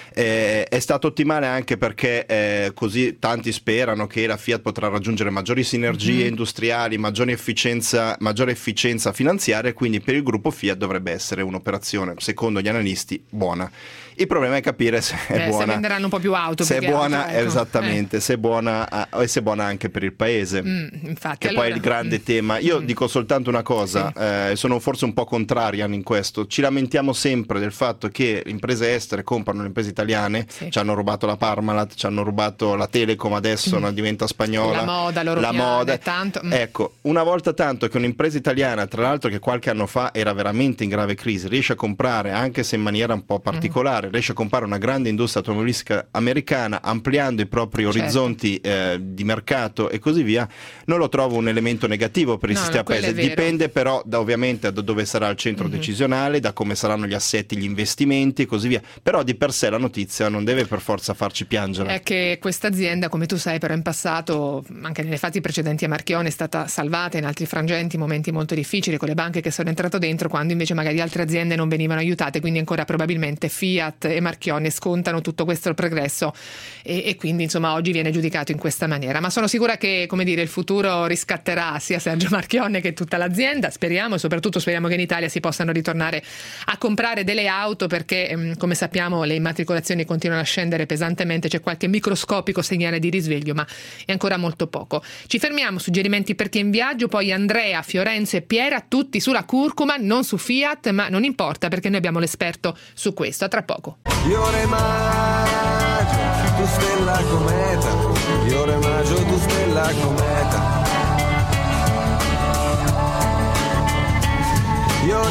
Eh, è stato ottimale anche perché eh, così tanti sperano che la Fiat potrà raggiungere maggiori sinergie mm. industriali, maggiore efficienza, maggiore efficienza finanziaria, quindi per il gruppo Fiat dovrebbe essere un'operazione, secondo gli analisti, buona. Il problema è capire se è eh, buona, se venderanno un po' più auto, se è buona, auto, ecco. esattamente, eh. se è buona e se è buona anche per il paese, mm, infatti, che allora, poi è il grande mm. tema. Io mm. dico soltanto una cosa, sì. eh, sono forse un po' contraria in questo, ci lamentiamo sempre del fatto che le imprese estere comprano le imprese italiane, sì. ci hanno rubato la Parmalat, ci hanno rubato la Telecom, adesso mm. diventa spagnola, la moda, loro la moda. Tanto. Mm. Ecco, una volta tanto che un'impresa italiana, tra l'altro che qualche anno fa era veramente in grave crisi, riesce a comprare, anche se in maniera un po' particolare, mm. riesce a comprare una grande industria automobilistica americana, ampliando i propri certo. orizzonti eh, di mercato e così via, non lo trovo un elemento negativo per il no, sistema no, paese. Dipende però da, ovviamente da dove sarà il centro mm-hmm. decisionale, da come saranno gli assetti, gli investimenti e così via, però di per sé la notizia non deve per forza farci piangere. È che questa azienda, come tu sai, però in passato, anche nelle fasi precedenti a Marchionne, è stata salvata in altri frangenti, momenti molto difficili, con le banche che sono entrate dentro, quando invece magari altre aziende non venivano aiutate, quindi ancora probabilmente Fiat e Marchionne scontano tutto questo progresso e, e quindi insomma oggi viene giudicato in questa maniera, ma sono sicura che, come dire, il futuro riscatterà sia Sergio Marchionne che tutta l'azienda, speriamo, e soprattutto speriamo che in Italia si possano ritornare a comprare delle auto, perché come sappiamo le immatricolazioni continuano a scendere pesantemente, c'è qualche microscopico segnale di risveglio ma è ancora molto poco. Ci fermiamo, suggerimenti per chi è in viaggio, poi Andrea, Fiorenzo e Piera, tutti sulla curcuma, non su Fiat, ma non importa perché noi abbiamo l'esperto su questo. A tra poco. Io remaggio, tu stella cometa, io remaggio, tu stella cometa. Io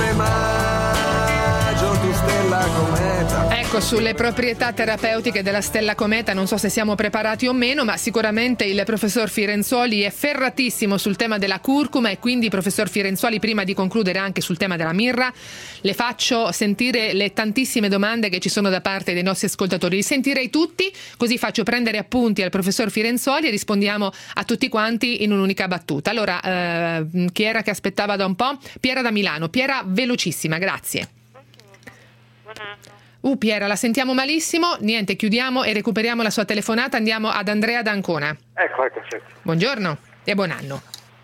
remaggio, tu stella cometa. Ecco, sulle proprietà terapeutiche della stella cometa non so se siamo preparati o meno, ma sicuramente il professor Firenzuoli è ferratissimo sul tema della curcuma e quindi, professor Firenzuoli, prima di concludere anche sul tema della mirra, le faccio sentire le tantissime domande che ci sono da parte dei nostri ascoltatori. Li sentirei tutti, così faccio prendere appunti al professor Firenzuoli e rispondiamo a tutti quanti in un'unica battuta. Allora, eh, chi era che aspettava da un po'? Piera da Milano. Piera, velocissima, grazie. Buon anno. Uh, Piera, la sentiamo malissimo. Niente, chiudiamo e recuperiamo la sua telefonata. Andiamo ad Andrea d'Ancona. Ecco, ecco, sì. Buongiorno e buon anno.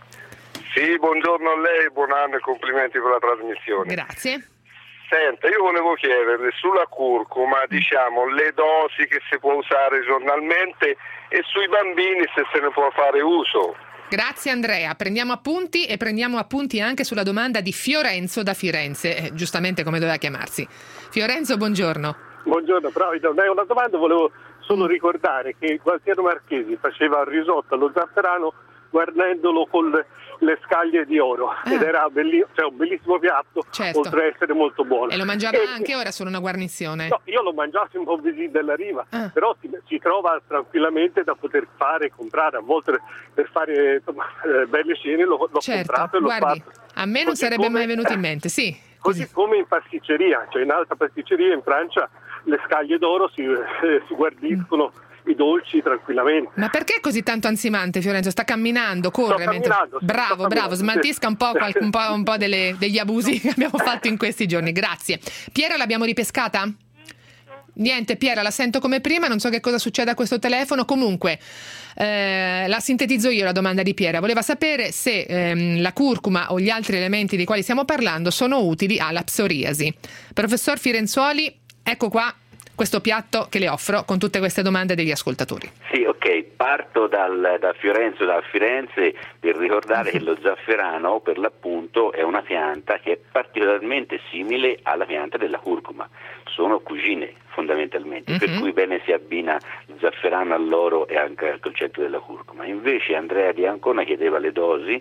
Sì, buongiorno a lei, buon anno e complimenti per la trasmissione. Grazie. Senta, io volevo chiederle sulla curcuma, diciamo, le dosi che si può usare giornalmente e sui bambini se se ne può fare uso. Grazie Andrea, prendiamo appunti e prendiamo appunti anche sulla domanda di Fiorenzo da Firenze, eh, giustamente come doveva chiamarsi. Fiorenzo, buongiorno. Buongiorno, però non è una domanda, volevo solo ricordare che Gualtiero Marchesi faceva il risotto allo zafferano guardandolo con le, le scaglie di oro ah. ed era belli- cioè un bellissimo piatto, certo. oltre a essere molto buono. E lo mangiava e, anche ora solo una guarnizione? No, io l'ho mangiato in Bonvisì della Riva, ah. però si, si trova tranquillamente da poter fare e comprare, a volte per fare insomma, eh, belle scene l'ho, l'ho certo. comprato e l'ho Guardi, fatto. A me non così sarebbe come, mai venuto in mente, sì. Così, così come in pasticceria, cioè in alta pasticceria in Francia le scaglie d'oro si, eh, si guardiscono mm. i dolci tranquillamente. Ma perché è così tanto ansimante, Fiorenzo? Sta camminando, corre. Sto camminando, mentre... Bravo, sto bravo, smaltisca un po', qualche, un po', un po' delle, degli abusi che abbiamo fatto in questi giorni. Grazie. Piera, l'abbiamo ripescata? Niente, Piera, la sento come prima, non so che cosa succede a questo telefono. Comunque, eh, la sintetizzo io la domanda di Piera. Voleva sapere se ehm, la curcuma o gli altri elementi di quali stiamo parlando sono utili alla psoriasi. Professor Firenzuoli, ecco qua. questo piatto che le offro con tutte queste domande degli ascoltatori. Sì, ok, parto dal, da Fiorenzo, da Firenze, per ricordare che lo zafferano per l'appunto è una pianta che è particolarmente simile alla pianta della curcuma, sono cugine fondamentalmente, mm-hmm. per cui bene si abbina il zafferano all'oro e anche al concetto della curcuma. Invece Andrea di Ancona chiedeva le dosi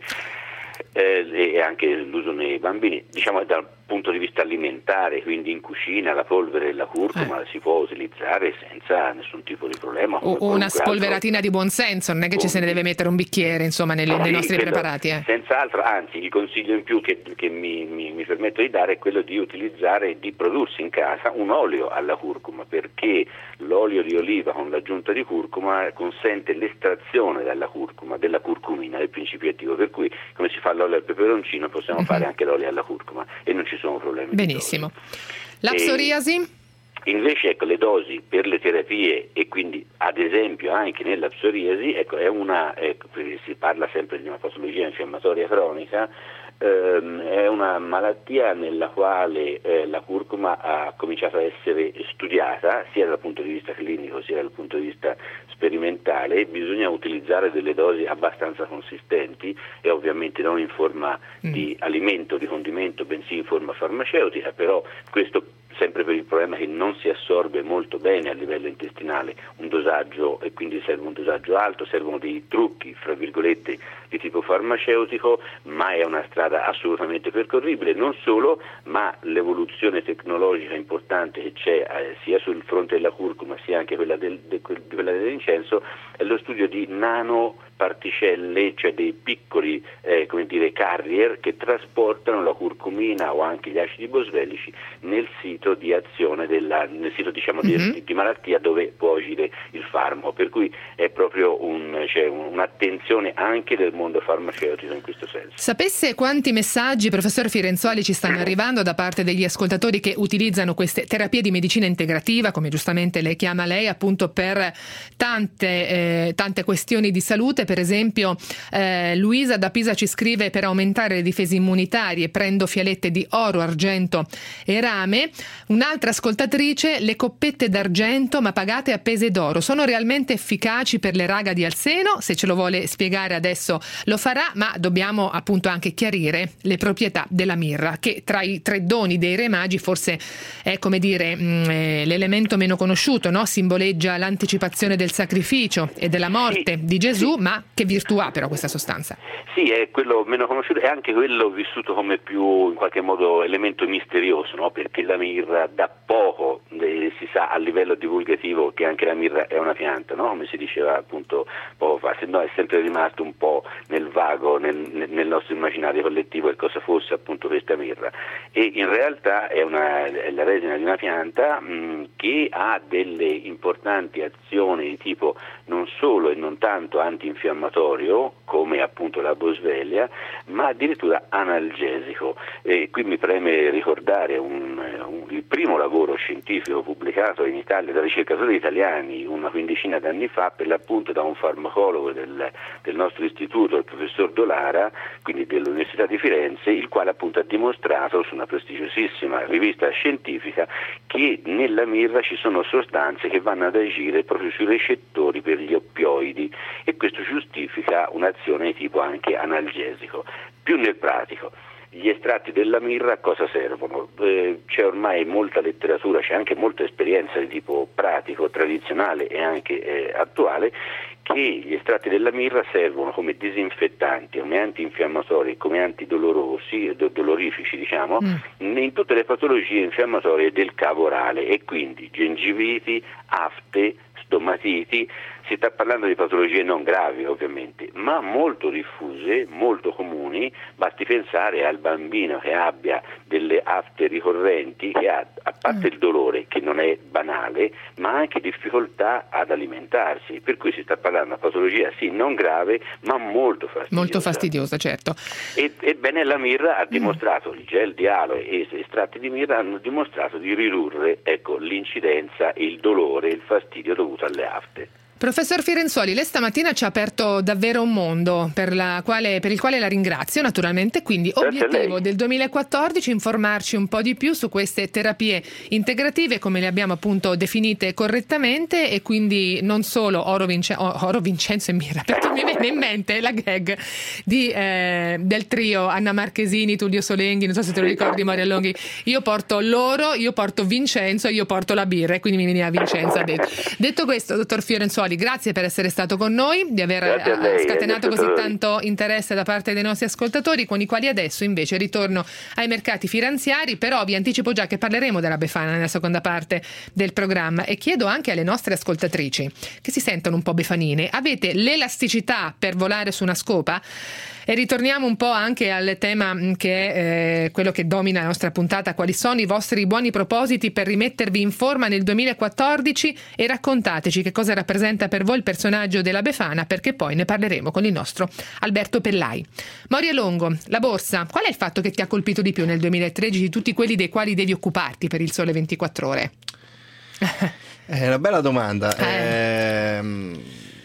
eh, e anche l'uso nei bambini, diciamo dal punto di vista alimentare, quindi in cucina la polvere della curcuma eh. si può utilizzare senza nessun tipo di problema. O una spolveratina altro. Di buon senso, non è che ci se ne deve mettere un bicchiere insomma nei, nei nostri credo, preparati. Eh. Senz'altro, anzi il consiglio in più che, che mi, mi, mi permetto di dare è quello di utilizzare e di prodursi in casa un olio alla curcuma, perché l'olio di oliva con l'aggiunta di curcuma consente l'estrazione dalla curcuma, della curcumina, del principio attivo, per cui come si fa l'olio al peperoncino possiamo uh-huh. fare anche l'olio alla curcuma e non ci sono problemi. Benissimo. La psoriasi? Invece ecco, le dosi per le terapie e quindi ad esempio anche nella psoriasi, ecco, è una, ecco, si parla sempre di una patologia infiammatoria cronica, ehm, è una malattia nella quale eh, la curcuma ha cominciato a essere studiata sia dal punto di vista clinico sia dal punto di vista sperimentale, e bisogna utilizzare delle dosi abbastanza consistenti e ovviamente non in forma mm. di alimento, di condimento, bensì in forma farmaceutica, però questo sempre per il problema che non si assorbe molto bene a livello intestinale un dosaggio, e quindi serve un dosaggio alto, servono dei trucchi fra virgolette di tipo farmaceutico, ma è una strada assolutamente percorribile. Non solo, ma l'evoluzione tecnologica importante che c'è eh, sia sul fronte della curcuma sia anche quella, del, de, quella dell'incenso è lo studio di nanoparticelle, cioè dei piccoli eh, come dire carrier che trasportano la curcumina o anche gli acidi boswellici nel sito di azione della, nel sito diciamo mm-hmm. di, di malattia dove può agire il farmaco, per cui è proprio un, cioè, un'attenzione anche del mondo farmaceutico in questo senso. Sapesse quanti messaggi, professor Firenzuoli, ci stanno arrivando da parte degli ascoltatori che utilizzano queste terapie di medicina integrativa, come giustamente le chiama lei, appunto per tante, eh, tante questioni di salute. Per esempio eh, Luisa da Pisa ci scrive: per aumentare le difese immunitarie prendo fialette di oro, argento e rame. Un'altra ascoltatrice: le coppette d'argento ma pagate a pese d'oro sono realmente efficaci per le ragadi al seno? Se ce lo vuole spiegare adesso lo farà, ma dobbiamo appunto anche chiarire le proprietà della mirra, che tra i tre doni dei Re Magi forse è, come dire, mh, eh, l'elemento meno conosciuto, no? Simboleggia l'anticipazione del sacrificio e della morte sì, di Gesù, sì. ma che virtù ha però questa sostanza? Sì, è quello meno conosciuto e anche quello vissuto come più in qualche modo elemento misterioso, no? Perché la mirra da poco eh, si sa a livello divulgativo che anche la mirra è una pianta, no? Come si diceva appunto poco fa, se no è sempre rimasto un po' nel vago, nel, nel nostro immaginario collettivo che cosa fosse appunto questa mirra, e in realtà è, una, è la resina di una pianta mh, che ha delle importanti azioni di tipo non solo e non tanto antinfiammatorio come appunto la boswellia, ma addirittura analgesico. E qui mi preme ricordare un, un, il primo lavoro scientifico pubblicato in Italia da ricercatori italiani una quindicina d'anni fa, per l'appunto da un farmacologo del, del nostro istituto, il professor Dolara, quindi dell'Università di Firenze, il quale appunto ha dimostrato su una prestigiosissima rivista scientifica che nella mirra ci sono sostanze che vanno ad agire proprio sui recettori per gli oppioidi, e questo giustifica un'azione di tipo anche analgesico. Più nel pratico, gli estratti della mirra a cosa servono? Eh, c'è ormai molta letteratura, c'è anche molta esperienza di tipo pratico, tradizionale e anche eh, attuale, che gli estratti della mirra servono come disinfettanti, come antinfiammatori, come antidolorosi, do- dolorifici diciamo, mm. in tutte le patologie infiammatorie del cavo orale, e quindi gengiviti, afte, stomatiti. Si sta parlando di patologie non gravi ovviamente, ma molto diffuse, molto comuni. Basti pensare al bambino che abbia delle afte ricorrenti, che ha, a parte il dolore che non è banale, ma anche difficoltà ad alimentarsi, per cui si sta parlando di una patologia sì non grave ma molto fastidiosa. Molto fastidiosa, certo. E, ebbene la mirra ha dimostrato, mm. il gel di aloe e estratti di mirra hanno dimostrato di ridurre ecco, l'incidenza, il dolore, il fastidio dovuto alle afte. Professor Firenzuoli, lei stamattina ci ha aperto davvero un mondo per, la quale, per il quale la ringrazio naturalmente, quindi obiettivo del duemilaquattordici informarci un po' di più su queste terapie integrative come le abbiamo appunto definite correttamente, e quindi non solo Oro, Vince- Oro Vincenzo e Mira, perché mi viene in mente la gag di, eh, del trio Anna Marchesini, Tullio Solenghi, non so se te lo ricordi, Maria Longhi, io porto l'oro, io porto Vincenzo, io porto la birra, e quindi mi veniva Vincenza detto. Detto questo, dottor Firenzuoli, grazie per essere stato con noi, di aver lei, scatenato così tanto interesse da parte dei nostri ascoltatori, con i quali adesso invece ritorno ai mercati finanziari. Però vi anticipo già che parleremo della Befana nella seconda parte del programma, e chiedo anche alle nostre ascoltatrici che si sentono un po' befanine: avete l'elasticità per volare su una scopa? E ritorniamo un po' anche al tema che è eh, quello che domina la nostra puntata: quali sono i vostri buoni propositi per rimettervi in forma nel duemilaquattordici, e raccontateci che cosa rappresenta per voi il personaggio della Befana, perché poi ne parleremo con il nostro Alberto Pellai. Moria Longo, la borsa, qual è il fatto che ti ha colpito di più nel duemilatredici di tutti quelli dei quali devi occuparti per il Sole ventiquattro Ore? È una bella domanda. Eh. Ehm,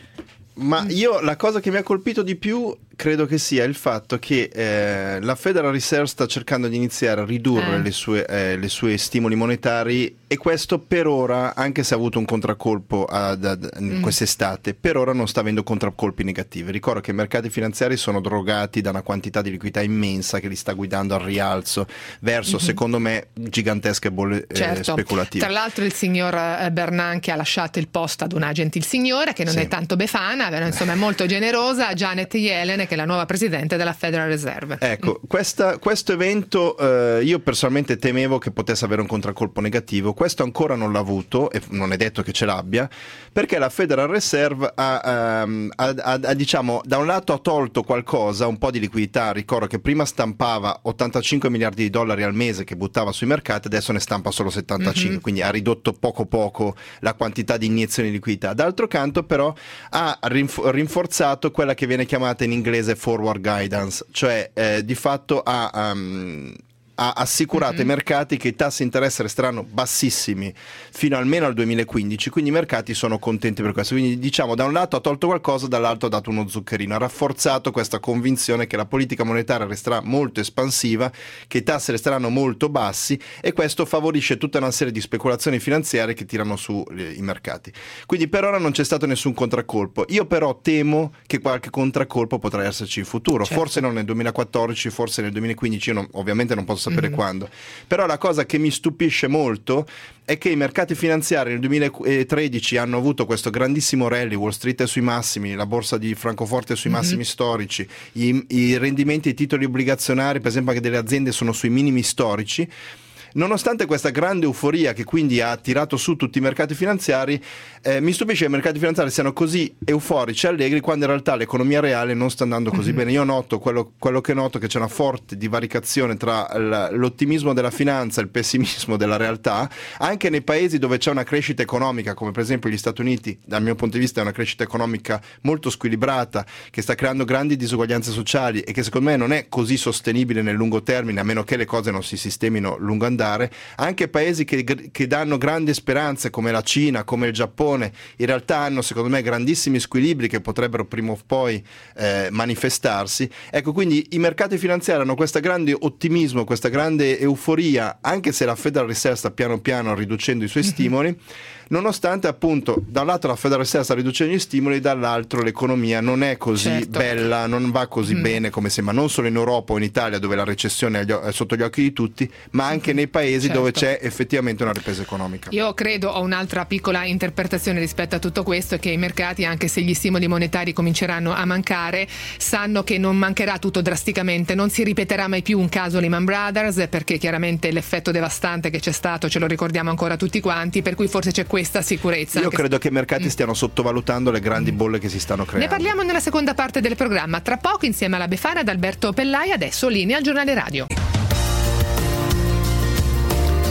ma io la cosa che mi ha colpito di più credo che sia il fatto che eh, la Federal Reserve sta cercando di iniziare a ridurre eh. le sue, eh, le sue stimoli monetari, e questo per ora, anche se ha avuto un contraccolpo ad, ad, mm. quest'estate, per ora non sta avendo contraccolpi negativi. Ricordo che i mercati finanziari sono drogati da una quantità di liquidità immensa che li sta guidando al rialzo verso, mm-hmm. secondo me, gigantesche bolle certo. eh, speculative. Tra l'altro il signor Bernanke ha lasciato il posto ad una gentilsignora che non sì. è tanto befana, però insomma è molto generosa, Janet Yellen, che è la nuova presidente della Federal Reserve. Ecco, questa, questo evento eh, io personalmente temevo che potesse avere un contraccolpo negativo. Questo ancora non l'ha avuto, e non è detto che ce l'abbia, perché la Federal Reserve ha, um, ha, ha, ha diciamo, da un lato ha tolto qualcosa, un po' di liquidità. Ricordo che prima stampava ottantacinque miliardi di dollari al mese che buttava sui mercati, adesso ne stampa solo settantacinque, mm-hmm. quindi ha ridotto poco poco la quantità di iniezioni di liquidità. D'altro canto però ha rinf- rinforzato quella che viene chiamata in inglese forward guidance, cioè eh, di fatto ha, um, ha assicurato mm-hmm. ai mercati che i tassi di interesse resteranno bassissimi fino almeno al duemilaquindici, quindi i mercati sono contenti per questo. Quindi diciamo, da un lato ha tolto qualcosa, dall'altro ha dato uno zuccherino, ha rafforzato questa convinzione che la politica monetaria resterà molto espansiva, che i tassi resteranno molto bassi, e questo favorisce tutta una serie di speculazioni finanziarie che tirano su eh, i mercati. Quindi per ora non c'è stato nessun contraccolpo. Io però temo che qualche contraccolpo potrà esserci in futuro, certo. forse non nel duemilaquattordici, forse nel duemilaquindici, io non, ovviamente non posso sapere mm-hmm. quando. Però la cosa che mi stupisce molto è che i mercati finanziari nel duemilatredici hanno avuto questo grandissimo rally, Wall Street è sui massimi, la borsa di Francoforte è sui mm-hmm. massimi storici, i, i rendimenti ai titoli obbligazionari, per esempio anche delle aziende, sono sui minimi storici. Nonostante questa grande euforia che quindi ha tirato su tutti i mercati finanziari, eh, mi stupisce che i mercati finanziari siano così euforici e allegri quando in realtà l'economia reale non sta andando così mm-hmm. bene. Io noto quello, quello che noto, che c'è una forte divaricazione tra l'ottimismo della finanza e il pessimismo della realtà, anche nei paesi dove c'è una crescita economica, come per esempio gli Stati Uniti. Dal mio punto di vista è una crescita economica molto squilibrata, che sta creando grandi disuguaglianze sociali e che secondo me non è così sostenibile nel lungo termine, a meno che le cose non si sistemino lungo andare. Anche paesi che, che danno grandi speranze come la Cina, come il Giappone, in realtà hanno secondo me grandissimi squilibri che potrebbero prima o poi eh, manifestarsi. Ecco, quindi i mercati finanziari hanno questo grande ottimismo, questa grande euforia, anche se la Federal Reserve sta piano piano riducendo i suoi mm-hmm. stimoli, nonostante appunto da un lato la Federal Reserve sta riducendo gli stimoli, dall'altro l'economia non è così certo. bella, non va così mm. bene come sembra, non solo in Europa o in Italia dove la recessione è sotto gli occhi di tutti, ma anche nei paesi certo. dove c'è effettivamente una ripresa economica. Io credo, ho un'altra piccola interpretazione rispetto a tutto questo, è che i mercati, anche se gli stimoli monetari cominceranno a mancare, sanno che non mancherà tutto drasticamente, non si ripeterà mai più un caso Lehman Brothers, perché chiaramente l'effetto devastante che c'è stato ce lo ricordiamo ancora tutti quanti, per cui forse c'è questa sicurezza. Io credo che i mercati mm. stiano sottovalutando le grandi bolle che si stanno creando. Ne parliamo nella seconda parte del programma, tra poco insieme alla Befana ad Alberto Pellai. Adesso linea al giornale radio.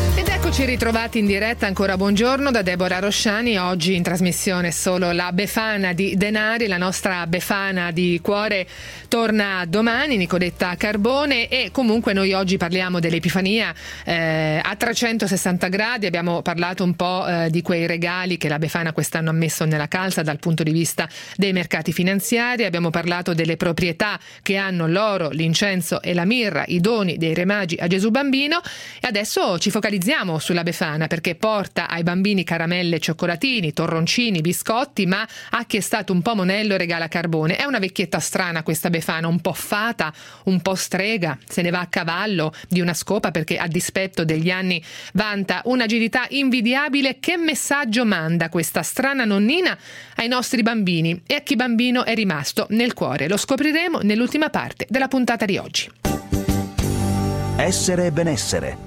Eccoci ritrovati in diretta, ancora buongiorno da Deborah Rosciani. Oggi in trasmissione solo la Befana di Denari, la nostra Befana di cuore torna domani, Nicoletta Carbone, e comunque noi oggi parliamo dell'Epifania eh, a trecentosessanta gradi. Abbiamo parlato un po' eh, di quei regali che la Befana quest'anno ha messo nella calza dal punto di vista dei mercati finanziari, abbiamo parlato delle proprietà che hanno l'oro, l'incenso e la mirra, i doni dei Re Magi a Gesù Bambino, e adesso ci focalizziamo sulla Befana perché porta ai bambini caramelle, cioccolatini, torroncini, biscotti, ma a chi è stato un po' monello regala carbone. È una vecchietta strana questa Befana, un po' fata, un po' strega, se ne va a cavallo di una scopa perché a dispetto degli anni vanta un'agilità invidiabile. Che messaggio manda questa strana nonnina ai nostri bambini e a chi bambino è rimasto nel cuore? Lo scopriremo nell'ultima parte della puntata di oggi. Essere e benessere.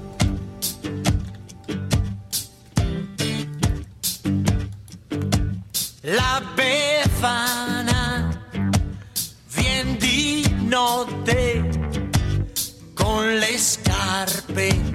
La Befana vien di notte con le scarpe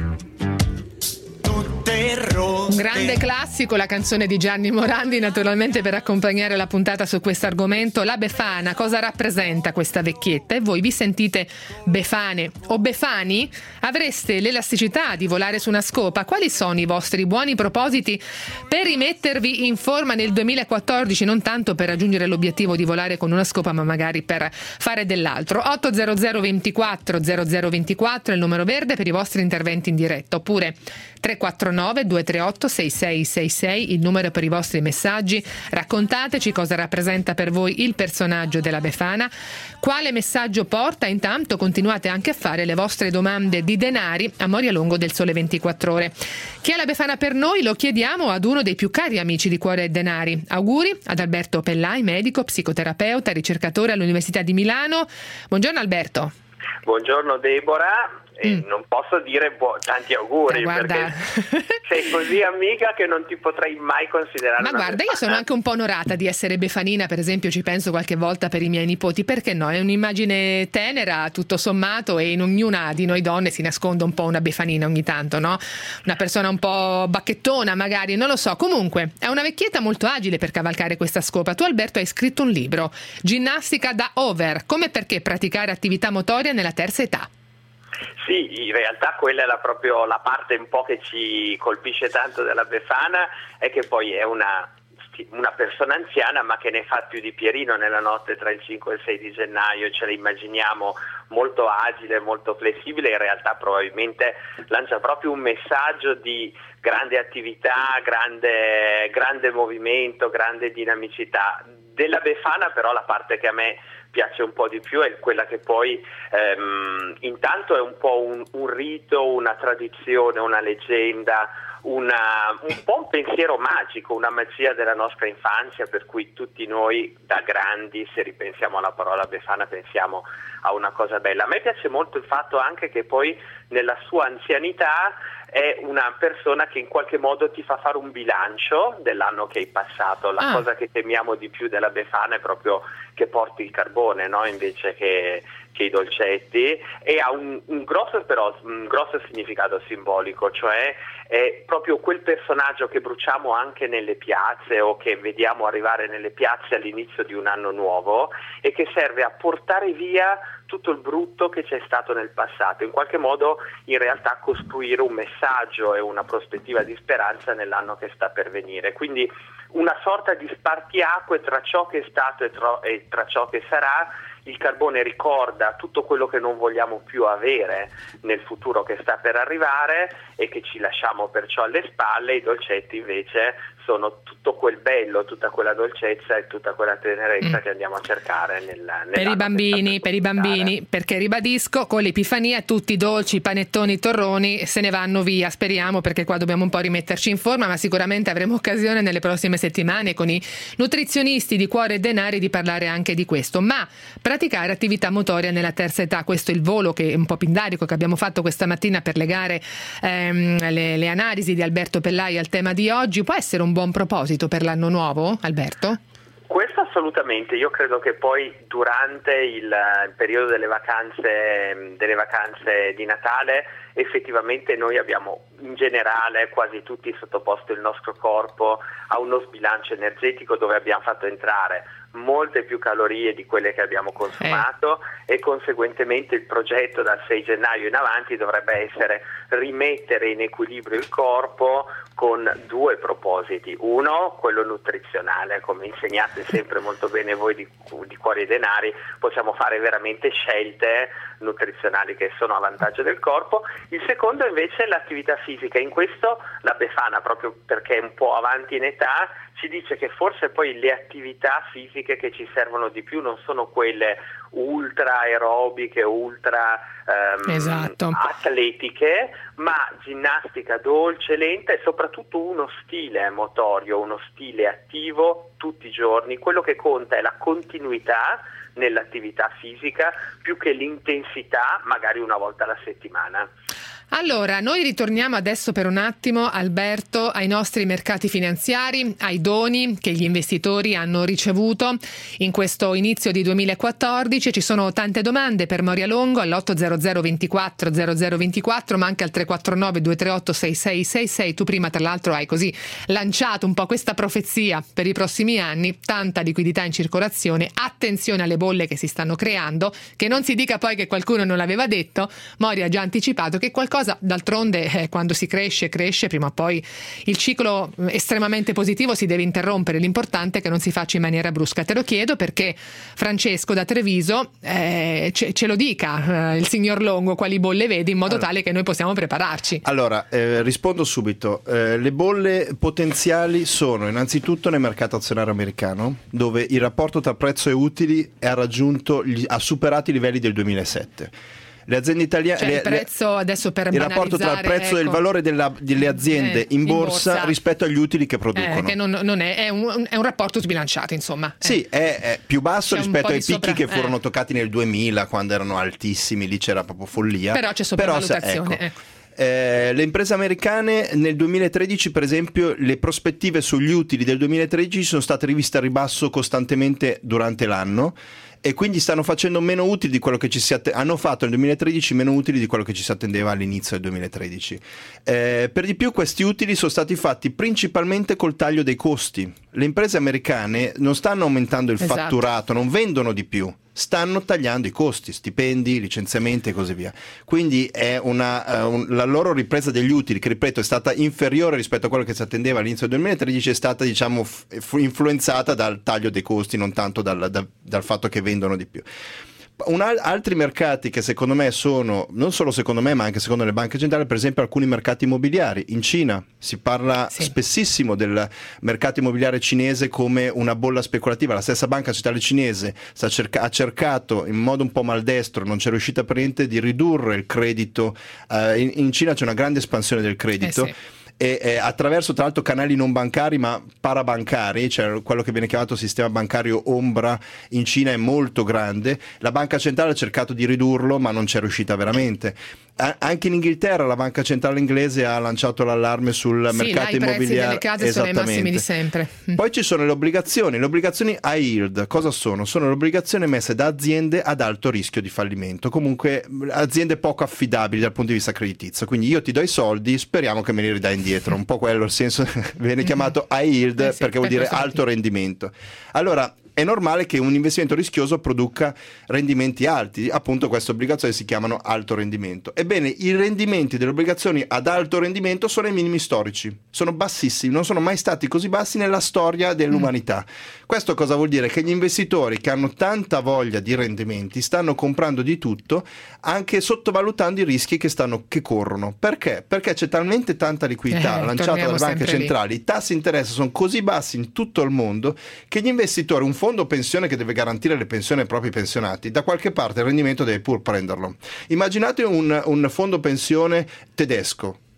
tutte rotte. Un grande classico, la canzone di Gianni Morandi, naturalmente, per accompagnare la puntata su questo argomento. La Befana, cosa rappresenta questa vecchietta? E voi vi sentite befane o befani? Avreste l'elasticità di volare su una scopa? Quali sono i vostri buoni propositi per rimettervi in forma nel duemilaquattordici? Non tanto per raggiungere l'obiettivo di volare con una scopa, ma magari per fare dell'altro. otto zero zero ventiquattro zero zero ventiquattro è il numero verde per i vostri interventi in diretta, oppure tre quattro nove due tre otto sei sei sei sei il numero per i vostri messaggi. Raccontateci cosa rappresenta per voi il personaggio della Befana, quale messaggio porta. Intanto continuate anche a fare le vostre domande di denari a Moria Longo del Sole ventiquattro Ore. Chi è la Befana per noi? Lo chiediamo ad uno dei più cari amici di Cuore e Denari. Auguri ad Alberto Pellai, medico, psicoterapeuta, ricercatore all'Università di Milano. Buongiorno Alberto. Buongiorno Deborah. E mm. non posso dire bu- tanti auguri, eh, perché sei così amica che non ti potrei mai considerare ma una guarda befana. Io sono anche un po' onorata di essere befanina, per esempio ci penso qualche volta per i miei nipoti, perché no? È un'immagine tenera tutto sommato e in ognuna di noi donne si nasconde un po' una befanina ogni tanto, no? Una persona un po' bacchettona magari, non lo so. Comunque è una vecchietta molto agile per cavalcare questa scopa. Tu Alberto hai scritto un libro, Ginnastica da over, come e perché praticare attività motoria nella terza età. Sì, in realtà quella è la, proprio la parte un po' che ci colpisce tanto della Befana, è che poi è una, una persona anziana ma che ne fa più di Pierino nella notte tra il cinque e il sei di gennaio. Ce la immaginiamo molto agile, molto flessibile, in realtà probabilmente lancia proprio un messaggio di grande attività, grande, grande movimento, grande dinamicità. Della Befana però la parte che a me piace un po' di più è quella che poi ehm, intanto è un po' un, un rito, una tradizione, una leggenda, una, un po' un pensiero magico, una magia della nostra infanzia, per cui tutti noi da grandi, se ripensiamo alla parola Befana, pensiamo a una cosa bella. A me piace molto il fatto anche che poi nella sua anzianità è una persona che in qualche modo ti fa fare un bilancio dell'anno che hai passato. La ah. cosa che temiamo di più della Befana è proprio che porti il carbone, no? Invece che, che i dolcetti, e ha un, un grosso però un grosso significato simbolico, cioè è proprio quel personaggio che bruciamo anche nelle piazze o che vediamo arrivare nelle piazze all'inizio di un anno nuovo e che serve a portare via tutto il brutto che c'è stato nel passato, in qualche modo in realtà costruire un messaggio e una prospettiva di speranza nell'anno che sta per venire. Quindi una sorta di spartiacque tra ciò che è stato e tra, e tra ciò che sarà. Il carbone ricorda tutto quello che non vogliamo più avere nel futuro che sta per arrivare e che ci lasciamo perciò alle spalle. I dolcetti invece sono tutto quel bello, tutta quella dolcezza e tutta quella tenerezza mm. che andiamo a cercare nel, per i bambini, per i bambini, perché ribadisco, con l'Epifania tutti i dolci, panettoni, torroni se ne vanno via, speriamo, perché qua dobbiamo un po' rimetterci in forma, ma sicuramente avremo occasione nelle prossime settimane con i nutrizionisti di Cuore e Denari di parlare anche di questo. Ma praticare attività motoria nella terza età, questo è il volo che è un po' pindarico che abbiamo fatto questa mattina per legare ehm, le, le analisi di Alberto Pellai al tema di oggi. Può essere un buon proposito per l'anno nuovo, Alberto? Questo assolutamente, io credo che poi durante il, il periodo delle vacanze, delle vacanze di Natale effettivamente noi abbiamo in generale quasi tutti sottoposto il nostro corpo a uno sbilancio energetico dove abbiamo fatto entrare molte più calorie di quelle che abbiamo consumato eh. e conseguentemente il progetto dal sei gennaio in avanti dovrebbe essere rimettere in equilibrio il corpo con due propositi. Uno, quello nutrizionale, come insegnate sempre molto bene voi di, di Cuori e Denari, possiamo fare veramente scelte nutrizionali che sono a vantaggio del corpo. Il secondo invece è l'attività fisica. In questo la Befana, proprio perché è un po' avanti in età, ci dice che forse poi le attività fisiche che ci servono di più non sono quelle ultra aerobiche, ultra ehm, esatto. atletiche, ma ginnastica dolce, lenta e soprattutto uno stile motorio, uno stile attivo tutti i giorni. Quello che conta è la continuità nell'attività fisica più che l'intensità, magari una volta alla settimana. Allora, noi ritorniamo adesso per un attimo, Alberto, ai nostri mercati finanziari, ai doni che gli investitori hanno ricevuto in questo inizio di duemilaquattordici. Ci sono tante domande per Moria Longo all'otto zero zero ventiquattro zero zero ventiquattro, ma anche al tre quattro nove due tre otto sei sei sei sei. Tu prima, tra l'altro, hai così lanciato un po' questa profezia per i prossimi anni: tanta liquidità in circolazione, attenzione alle bolle che si stanno creando, che non si dica poi che qualcuno non l'aveva detto. Moria ha già anticipato che qualcosa Cosa, d'altronde eh, quando si cresce cresce prima o poi il ciclo estremamente positivo si deve interrompere. L'importante è che non si faccia in maniera brusca. Te lo chiedo perché Francesco da Treviso eh, ce, ce lo dica eh, il signor Longo quali bolle vede, in modo allora, tale che noi possiamo prepararci. Allora eh, rispondo subito. Eh, le bolle potenziali sono innanzitutto nel mercato azionario americano, dove il rapporto tra prezzo e utili ha raggiunto gli, ha superato i livelli del duemilasette. Le aziende italiane, cioè le, il prezzo adesso per il rapporto tra il prezzo ecco, e il valore della, delle aziende eh, in, borsa in borsa rispetto agli utili che producono, eh, che non, non è, è, un, è un rapporto sbilanciato, insomma. Sì, eh. è, è più basso c'è rispetto ai picchi sopra, che furono eh. toccati nel duemila, quando erano altissimi, lì c'era proprio follia. Però c'è sopravvalutazione. Però, ecco. Ecco. Eh, le imprese americane nel duemilatredici, per esempio, le prospettive sugli utili del duemilatredici sono state riviste a ribasso costantemente durante l'anno, e quindi stanno facendo meno utili di quello che ci si att- hanno fatto nel duemilatredici meno utili di quello che ci si attendeva all'inizio del duemilatredici. Eh, per di più questi utili sono stati fatti principalmente col taglio dei costi. Le imprese americane non stanno aumentando il esatto. fatturato, non vendono di più, stanno tagliando i costi, stipendi, licenziamenti e così via. Quindi è una, uh, un, la loro ripresa degli utili, che ripeto è stata inferiore rispetto a quello che si attendeva all'inizio del duemilatredici, è stata diciamo f- influenzata dal taglio dei costi, non tanto dal, dal, dal fatto che vendono di più. Un al- altri mercati che secondo me sono, non solo secondo me ma anche secondo le banche centrali, per esempio alcuni mercati immobiliari. In Cina si parla sì. spessissimo del mercato immobiliare cinese come una bolla speculativa. La stessa banca centrale cinese sta cerca- ha cercato in modo un po' maldestro, non c'è riuscita per niente, di ridurre il credito. Uh, in-, in Cina c'è una grande espansione del credito. Eh sì. E, e attraverso tra l'altro canali non bancari ma parabancari, cioè quello che viene chiamato sistema bancario ombra in Cina è molto grande. La banca centrale ha cercato di ridurlo ma non c'è riuscita veramente. A- anche in Inghilterra la banca centrale inglese ha lanciato l'allarme sul sì, mercato là, immobiliare. I prezzi delle case sono i massimi di sempre. Poi ci sono le obbligazioni. Le obbligazioni high yield cosa sono? Sono le obbligazioni emesse da aziende ad alto rischio di fallimento, comunque aziende poco affidabili dal punto di vista creditizio. Quindi io ti do i soldi, speriamo che me li ridai indietro. Un po' quello il senso, viene chiamato high yield eh sì, perché vuol dire alto rendimento. Allora è normale che un investimento rischioso produca rendimenti alti, appunto queste obbligazioni si chiamano alto rendimento. Ebbene, i rendimenti delle obbligazioni ad alto rendimento sono ai minimi storici, sono bassissimi, non sono mai stati così bassi nella storia dell'umanità. Mm. Questo cosa vuol dire? Che gli investitori che hanno tanta voglia di rendimenti stanno comprando di tutto, anche sottovalutando i rischi che, stanno, che corrono. Perché? Perché c'è talmente tanta liquidità eh, lanciata dalle banche centrali, lì. I tassi di interesse sono così bassi in tutto il mondo che gli investitori, un fondo pensione che deve garantire le pensioni ai propri pensionati, da qualche parte il rendimento deve pur prenderlo. Immaginate un, un fondo pensione tedesco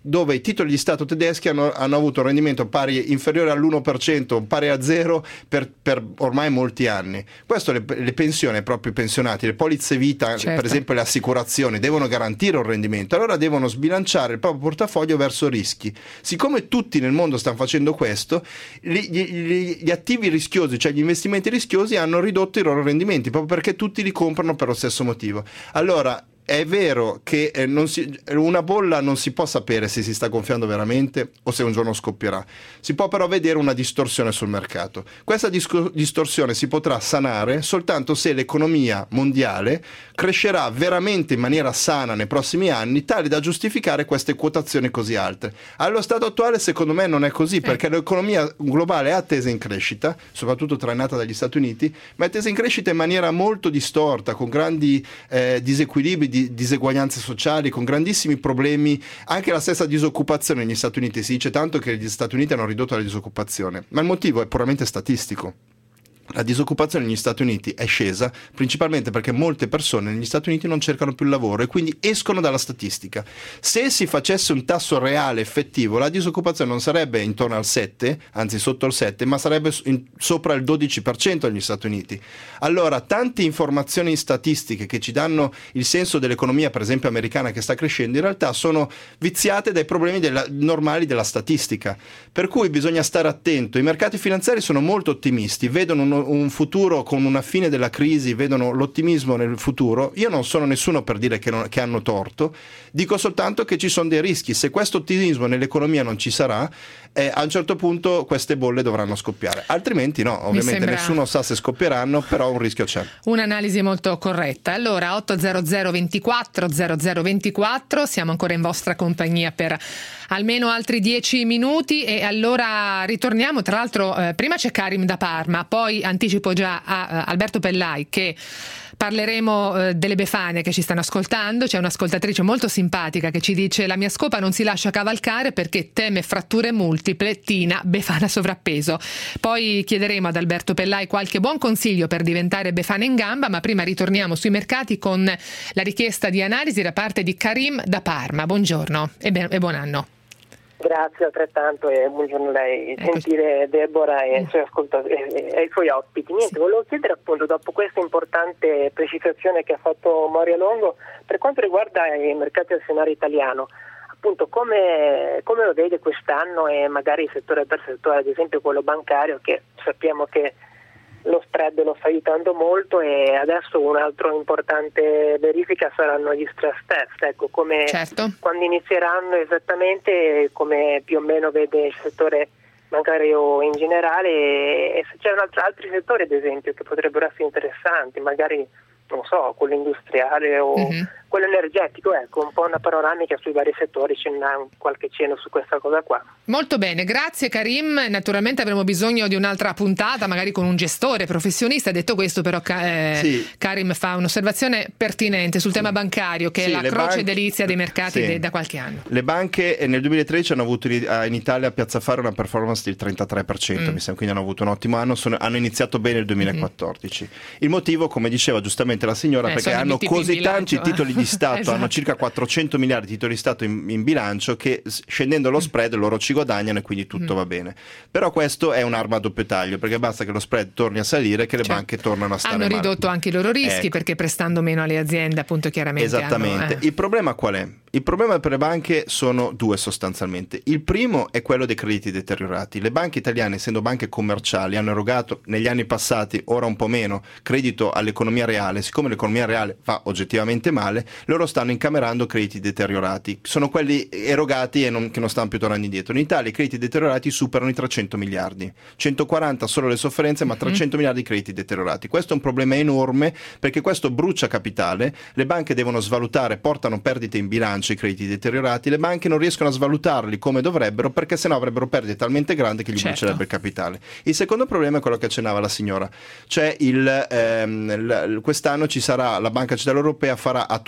dove i titoli di Stato tedeschi hanno, hanno avuto un rendimento pari inferiore all'uno per cento, pari a zero per, per ormai molti anni. Questo le, le pensioni, proprio i pensionati, le polizze vita, certo. per esempio le assicurazioni, devono garantire un rendimento, allora devono sbilanciare il proprio portafoglio verso rischi. Siccome tutti nel mondo stanno facendo questo, gli, gli, gli attivi rischiosi, cioè gli investimenti rischiosi, hanno ridotto i loro rendimenti, proprio perché tutti li comprano per lo stesso motivo. Allora, è vero che eh, non si, una bolla non si può sapere se si sta gonfiando veramente o se un giorno scoppierà. Si può però vedere una distorsione sul mercato. Questa disco, distorsione si potrà sanare soltanto se l'economia mondiale crescerà veramente in maniera sana nei prossimi anni, tale da giustificare queste quotazioni così alte. Allo stato attuale secondo me non è così, perché l'economia globale è attesa in crescita, soprattutto trainata dagli Stati Uniti, ma è attesa in crescita in maniera molto distorta, con grandi eh, disequilibri, di diseguaglianze sociali, con grandissimi problemi, anche la stessa disoccupazione negli Stati Uniti. Si dice tanto che gli Stati Uniti hanno ridotto la disoccupazione, ma il motivo è puramente statistico. La disoccupazione negli Stati Uniti è scesa principalmente perché molte persone negli Stati Uniti non cercano più lavoro e quindi escono dalla statistica. Se si facesse un tasso reale effettivo, la disoccupazione non sarebbe intorno al sette, anzi sotto il sette, ma sarebbe in, sopra il dodici per cento negli Stati Uniti. Allora, tante informazioni statistiche che ci danno il senso dell'economia, per esempio americana, che sta crescendo, in realtà sono viziate dai problemi della, normali della statistica. Per cui bisogna stare attento. I mercati finanziari sono molto ottimisti, vedono un un futuro con una fine della crisi, vedono l'ottimismo nel futuro. Io non sono nessuno per dire che, non, che hanno torto, dico soltanto che ci sono dei rischi. Se questo ottimismo nell'economia non ci sarà, eh, a un certo punto queste bolle dovranno scoppiare, altrimenti no, ovviamente sembra... nessuno sa se scoppieranno, però un rischio c'è. Un'analisi molto corretta. Allora otto zero zero ventiquattro zero zero ventiquattro, siamo ancora in vostra compagnia per almeno altri dieci minuti e allora ritorniamo. Tra l'altro eh, prima c'è Karim da Parma, poi anticipo già a, a Alberto Pellai che parleremo eh, delle Befane che ci stanno ascoltando. C'è un'ascoltatrice molto simpatica che ci dice: la mia scopa non si lascia cavalcare perché teme fratture multiple, tina, Befana sovrappeso. Poi chiederemo ad Alberto Pellai qualche buon consiglio per diventare Befana in gamba, ma prima ritorniamo sui mercati con la richiesta di analisi da parte di Karim da Parma. Buongiorno e, be- e buon anno. Grazie altrettanto e buongiorno a lei. Sentire Deborah e, i suoi ascoltatori, e, e i suoi ospiti. Niente, volevo chiedere appunto, dopo questa importante precisazione che ha fatto Moria Longo, per quanto riguarda i mercati azionari italiano, appunto come, come lo vede quest'anno e magari settore per settore, ad esempio quello bancario, che sappiamo che lo spread lo sta aiutando molto, e adesso un altro importante verifica saranno gli stress test. Ecco, come certo. Quando inizieranno esattamente, come più o meno vede il settore bancario in generale, e se c'erano altri settori ad esempio che potrebbero essere interessanti, magari non so, quello industriale o mm-hmm. quello energetico, ecco, un po' una panoramica sui vari settori, ce n'è qualche cenno su questa cosa qua. Molto bene, grazie Karim. Naturalmente avremo bisogno di un'altra puntata, magari con un gestore professionista. Detto questo, però eh, sì. Karim fa un'osservazione pertinente sul sì. tema bancario, che sì, è la croce banche... delizia dei mercati sì. de- da qualche anno. Le banche nel duemilatredici hanno avuto in Italia a Piazza Affari una performance del trentatré per cento, mm. mi sembra, quindi hanno avuto un ottimo anno, sono, hanno iniziato bene il duemilaquattordici. Mm-hmm. Il motivo, come diceva giustamente la signora, eh, perché hanno così tanti titoli di Stato, esatto. hanno circa quattrocento miliardi di titoli di Stato in, in bilancio, che scendendo lo spread loro ci guadagnano e quindi tutto mm. va bene. Però questo è un'arma a doppio taglio, perché basta che lo spread torni a salire che le certo. banche tornano a stare hanno male. Hanno ridotto anche i loro rischi, ecco. perché prestando meno alle aziende appunto chiaramente esattamente. Hanno, eh. Il problema qual è? Il problema per le banche sono due sostanzialmente. Il primo è quello dei crediti deteriorati. Le banche italiane, essendo banche commerciali, hanno erogato negli anni passati, ora un po' meno, credito all'economia reale. Siccome l'economia reale va oggettivamente male, loro stanno incamerando crediti deteriorati. Sono quelli erogati e non, che non stanno più tornando indietro. In Italia i crediti deteriorati superano i trecento miliardi. centoquaranta solo le sofferenze, ma trecento mm. miliardi di crediti deteriorati. Questo è un problema enorme, perché questo brucia capitale. Le banche devono svalutare, portano perdite in bilancio i crediti deteriorati, le banche non riescono a svalutarli come dovrebbero, perché sennò avrebbero perdite talmente grandi che gli certo. brucerebbe il capitale. Il secondo problema è quello che accennava la signora, cioè il, ehm, il, quest'anno ci sarà, la Banca Centrale Europea farà a tutte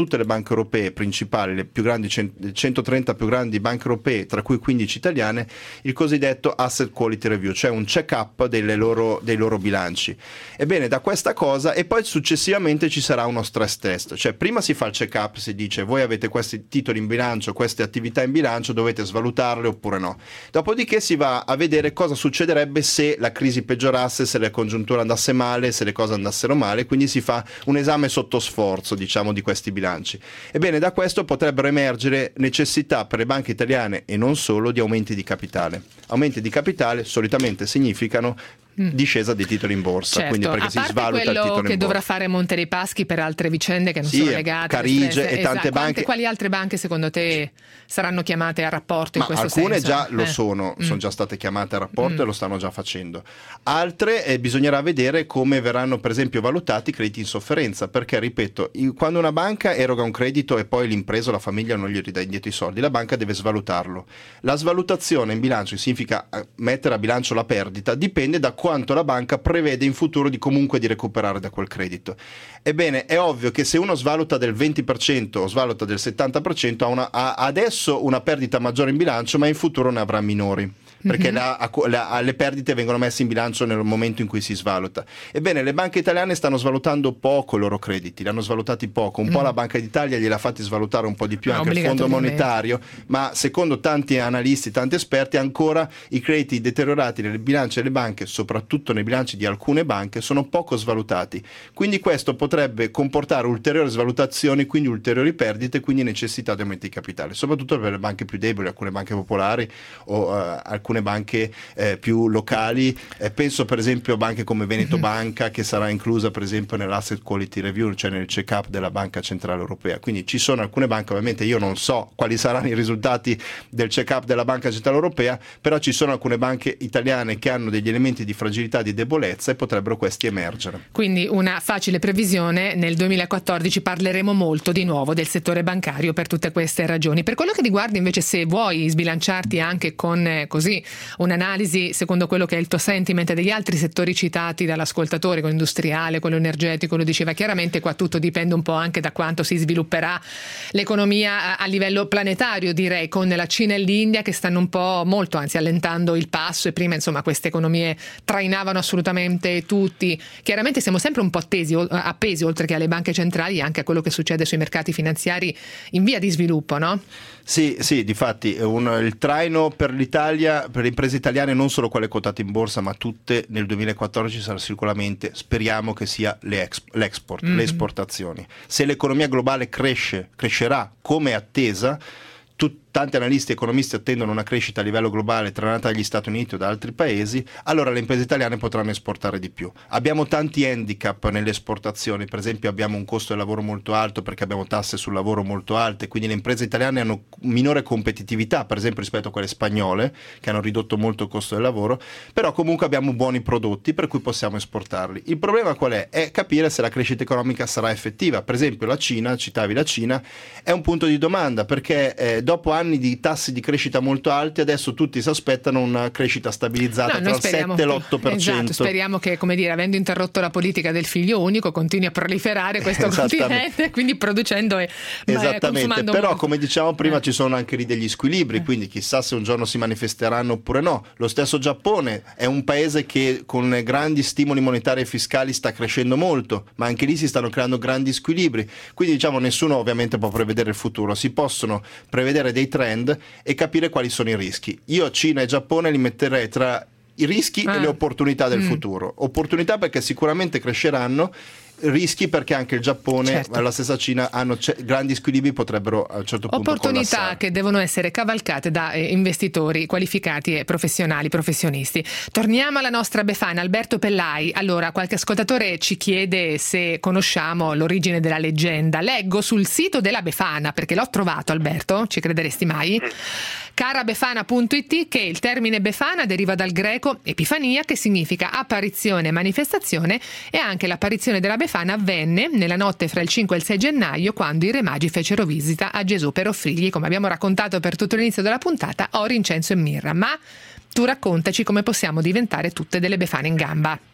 tutte le banche europee principali, le più grandi, centotrenta più grandi banche europee, tra cui quindici italiane, il cosiddetto Asset Quality Review, cioè un check-up delle loro, dei loro bilanci. Ebbene, da questa cosa, e poi successivamente ci sarà uno stress test, cioè prima si fa il check-up, si dice voi avete questi titoli in bilancio, queste attività in bilancio, dovete svalutarle oppure no. Dopodiché si va a vedere cosa succederebbe se la crisi peggiorasse, se la congiuntura andasse male, se le cose andassero male, quindi si fa un esame sotto sforzo, diciamo, di questi bilanci. Ebbene, da questo potrebbero emergere necessità per le banche italiane e non solo di aumenti di capitale. Aumenti di capitale solitamente significano discesa dei titoli in borsa, certo, quindi perché a si parte svaluta il quello titolo in che borsa. dovrà fare Monte dei Paschi per altre vicende che non sì, sono legate Carige e tante esatto. banche. Quante, quali altre banche secondo te saranno chiamate a rapporto in Ma questo alcune senso? già lo eh. sono, mm. sono già state chiamate a rapporto Mm. e lo stanno già facendo. Altre eh, bisognerà vedere come verranno per esempio valutati i crediti in sofferenza, perché ripeto, in, quando una banca eroga un credito e poi l'impresa o la famiglia non gli ridà indietro i soldi, la banca deve svalutarlo. La svalutazione in bilancio, che significa mettere a bilancio la perdita, dipende da quanto la banca prevede in futuro di comunque di recuperare da quel credito. Ebbene, è ovvio che se uno svaluta del venti per cento o svaluta del settanta per cento ha, una, ha adesso una perdita maggiore in bilancio, ma in futuro ne avrà minori, perché Mm-hmm. la, la, le perdite vengono messe in bilancio nel momento in cui si svaluta. Ebbene, le banche italiane stanno svalutando poco i loro crediti, li hanno svalutati poco, un mm. po' la Banca d'Italia gliel'ha fatti svalutare un po' di più, no, anche il Fondo Monetario, ma secondo tanti analisti, tanti esperti, ancora i crediti deteriorati nel bilancio delle banche, soprattutto nei bilanci di alcune banche, sono poco svalutati. Quindi questo potrebbe comportare ulteriori svalutazioni, quindi ulteriori perdite, quindi necessità di aumenti di capitale, soprattutto per le banche più deboli, alcune banche popolari o uh, alcune alcune banche eh, più locali, eh, penso per esempio a banche come Veneto mm-hmm. Banca, che sarà inclusa per esempio nell'Asset Quality Review, cioè nel check-up della Banca Centrale Europea. Quindi ci sono alcune banche, ovviamente io non so quali saranno i risultati del check-up della Banca Centrale Europea, però ci sono alcune banche italiane che hanno degli elementi di fragilità, di debolezza, e potrebbero questi emergere. Quindi una facile previsione: nel duemilaquattordici parleremo molto di nuovo del settore bancario per tutte queste ragioni. Per quello che riguarda invece, se vuoi sbilanciarti anche con eh, così un'analisi secondo quello che è il tuo sentiment degli altri settori citati dall'ascoltatore, quello industriale, quello energetico, lo diceva chiaramente, qua tutto dipende un po' anche da quanto si svilupperà l'economia a, a livello planetario, direi, con la Cina e l'India che stanno un po' molto, anzi allentando il passo, e prima insomma queste economie trainavano assolutamente tutti. Chiaramente siamo sempre un po' attesi, appesi oltre che alle banche centrali anche a quello che succede sui mercati finanziari in via di sviluppo, no? Sì, sì, difatti un, il traino per l'Italia, per le imprese italiane, non solo quelle quotate in borsa, ma tutte nel duemilaquattordici sarà sicuramente, speriamo che sia le exp- l'export, mm-hmm. le esportazioni. Se l'economia globale cresce, crescerà come attesa, tutti tanti analisti e economisti attendono una crescita a livello globale trainata dagli Stati Uniti o da altri paesi, allora le imprese italiane potranno esportare di più. Abbiamo tanti handicap nelle esportazioni, per esempio abbiamo un costo del lavoro molto alto perché abbiamo tasse sul lavoro molto alte, quindi le imprese italiane hanno minore competitività, per esempio rispetto a quelle spagnole che hanno ridotto molto il costo del lavoro, però comunque abbiamo buoni prodotti per cui possiamo esportarli. Il problema qual è? È capire se la crescita economica sarà effettiva. Per esempio la Cina, citavi la Cina, è un punto di domanda perché eh, dopo anni di tassi di crescita molto alti, adesso tutti si aspettano una crescita stabilizzata no, tra il sette e l'otto per cento. Esatto, speriamo che, come dire, avendo interrotto la politica del figlio unico, continui a proliferare questo continente, quindi producendo e esattamente, però molto. Come dicevamo prima eh. ci sono anche lì degli squilibri, eh. quindi chissà se un giorno si manifesteranno oppure no. Lo stesso Giappone è un paese che con grandi stimoli monetari e fiscali sta crescendo molto, ma anche lì si stanno creando grandi squilibri, quindi diciamo nessuno ovviamente può prevedere il futuro, si possono prevedere dei trend e capire quali sono i rischi. Io Cina e Giappone li metterei tra i rischi ah. e le opportunità del mm. futuro. Opportunità perché sicuramente cresceranno, rischi perché anche il Giappone certo. e la stessa Cina hanno c- grandi squilibri, potrebbero a un certo punto opportunità collassare. Che devono essere cavalcate da eh, investitori qualificati e professionali, professionisti. Torniamo alla nostra Befana, Alberto Pellai. Allora, qualche ascoltatore ci chiede se conosciamo l'origine della leggenda. Leggo sul sito della Befana, perché l'ho trovato, Alberto, ci crederesti mai? carabefana punto it, che il termine Befana deriva dal greco epifania, che significa apparizione, manifestazione, e anche l'apparizione della Befana avvenne nella notte fra il cinque e il sei gennaio, quando i re magi fecero visita a Gesù per offrirgli, come abbiamo raccontato per tutto l'inizio della puntata, oro, incenso e mirra. Ma tu raccontaci come possiamo diventare tutte delle Befane in gamba.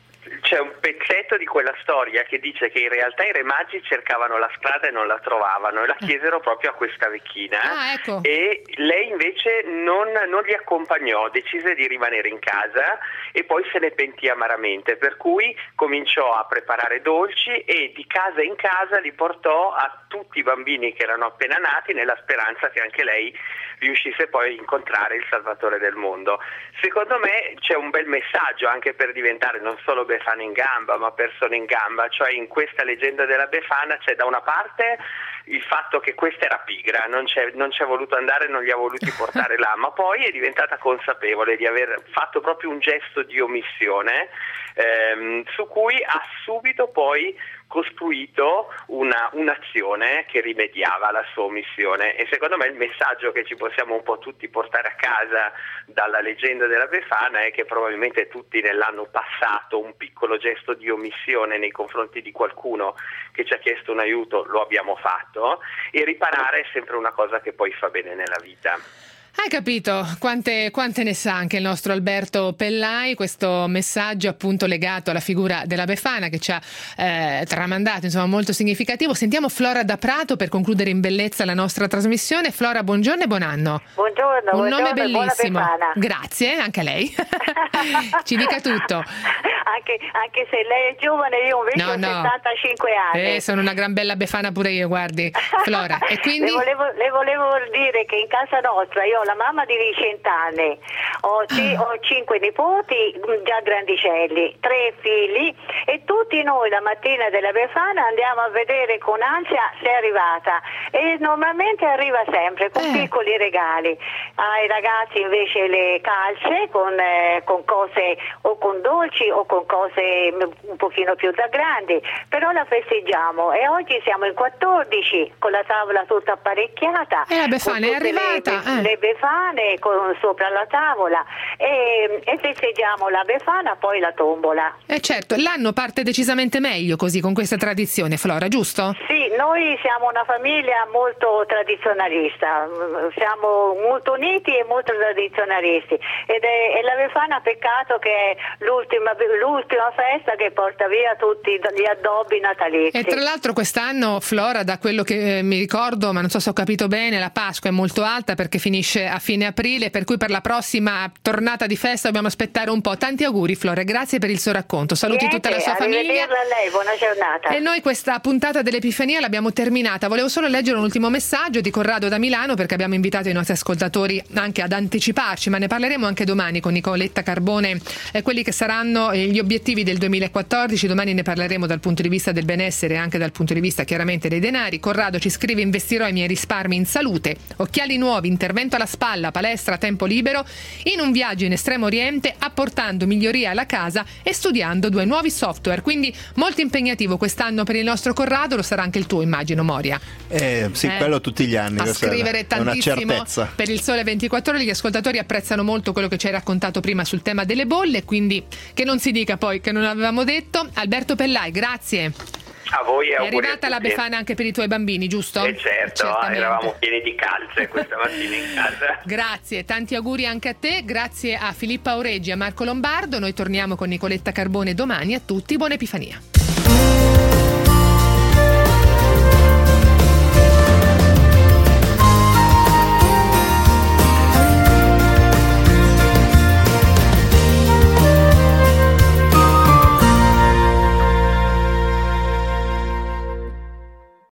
c'è un pezzetto di quella storia che dice che in realtà i re magi cercavano la strada e non la trovavano e la chiesero proprio a questa vecchina. Ah, ecco. E lei invece non, non li accompagnò, decise di rimanere in casa e poi se ne pentì amaramente, per cui cominciò a preparare dolci e di casa in casa li portò a tutti i bambini che erano appena nati nella speranza che anche lei riuscisse poi a incontrare il Salvatore del mondo. Secondo me c'è un bel messaggio anche per diventare non solo Befana in gamba ma persone in gamba, cioè in questa leggenda della Befana c'è da una parte il fatto che questa era pigra, non c'è, non c'è voluto andare, non li ha voluti portare là, ma poi è diventata consapevole di aver fatto proprio un gesto di omissione ehm, su cui ha subito poi costruito una, un'azione che rimediava alla sua omissione, e secondo me il messaggio che ci possiamo un po' tutti portare a casa dalla leggenda della Befana è che probabilmente tutti nell'anno passato un piccolo gesto di omissione nei confronti di qualcuno che ci ha chiesto un aiuto lo abbiamo fatto, e riparare è sempre una cosa che poi fa bene nella vita. Hai capito quante, quante ne sa anche il nostro Alberto Pellai, questo messaggio appunto legato alla figura della Befana che ci ha eh, tramandato, insomma, molto significativo. Sentiamo Flora da Prato per concludere in bellezza la nostra trasmissione. Flora, buongiorno e buon anno. Buongiorno, un buongiorno, nome bellissimo. Buona Befana. Grazie, anche a lei. Ci dica tutto. Anche, anche se lei è giovane, io invece no, ho no. settantacinque anni. Eh, sono una gran bella Befana pure io, guardi. Flora, e quindi? Le volevo, le volevo dire che in casa nostra io ho la mamma di cent'anni, ho, c- ho cinque nipoti già grandicelli, tre figli, e tutti noi la mattina della Befana andiamo a vedere con ansia se è arrivata, e normalmente arriva sempre con eh. piccoli regali. Ai ragazzi invece le calze con, eh, con cose o con dolci o con cose un pochino più da grandi, però la festeggiamo, e oggi siamo in quattordici con la tavola tutta apparecchiata, e la Befana è arrivata, le, eh. le Befane con, sopra la tavola, e, e festeggiamo la Befana, poi la tombola. Eh certo, l'anno parte decisamente meglio così, con questa tradizione, Flora, giusto? Sì, noi siamo una famiglia molto tradizionalista, siamo molto uniti e molto tradizionalisti, ed è, è la Befana, peccato che è l'ultima, l'ultima festa che porta via tutti gli addobbi natalizi. E tra l'altro quest'anno, Flora, da quello che eh, mi ricordo, ma non so se ho capito bene, la Pasqua è molto alta perché finisce a fine aprile, per cui per la prossima tornata di festa dobbiamo aspettare un po'. Tanti auguri, Flora, grazie per il suo racconto. Saluti Niente, tutta la sua famiglia. Arrivederla a lei, buona giornata. E noi questa puntata dell'Epifania l'abbiamo terminata. Volevo solo leggere un ultimo messaggio di Corrado da Milano, perché abbiamo invitato i nostri ascoltatori anche ad anticiparci, ma ne parleremo anche domani con Nicoletta Carbone, eh, quelli che saranno eh, gli obiettivi del duemilaquattordici. Domani ne parleremo dal punto di vista del benessere e anche dal punto di vista chiaramente dei denari. Corrado ci scrive: investirò i miei risparmi in salute, occhiali nuovi, intervento alla spalla, palestra, tempo libero, in un viaggio in Estremo Oriente, apportando miglioria alla casa e studiando due nuovi software. Quindi molto impegnativo quest'anno per il nostro Corrado, lo sarà anche il tuo, immagino, Moria. Eh, sì, eh, quello tutti gli anni. A scrivere è una tantissimo certezza. per il Sole ventiquattro Ore. Gli ascoltatori apprezzano molto quello che ci hai raccontato prima sul tema delle bolle, quindi che non si dica poi che non avevamo detto. Alberto Pellai, grazie. A voi e È auguri arrivata a la tutti. Befana anche per i tuoi bambini, giusto? Eh certo, Certamente. eravamo pieni di calze questa mattina in casa. Grazie, tanti auguri anche a te, grazie a Filippa Aureggi e a Marco Lombardo. Noi torniamo con Nicoletta Carbone domani. A tutti, buona Epifania.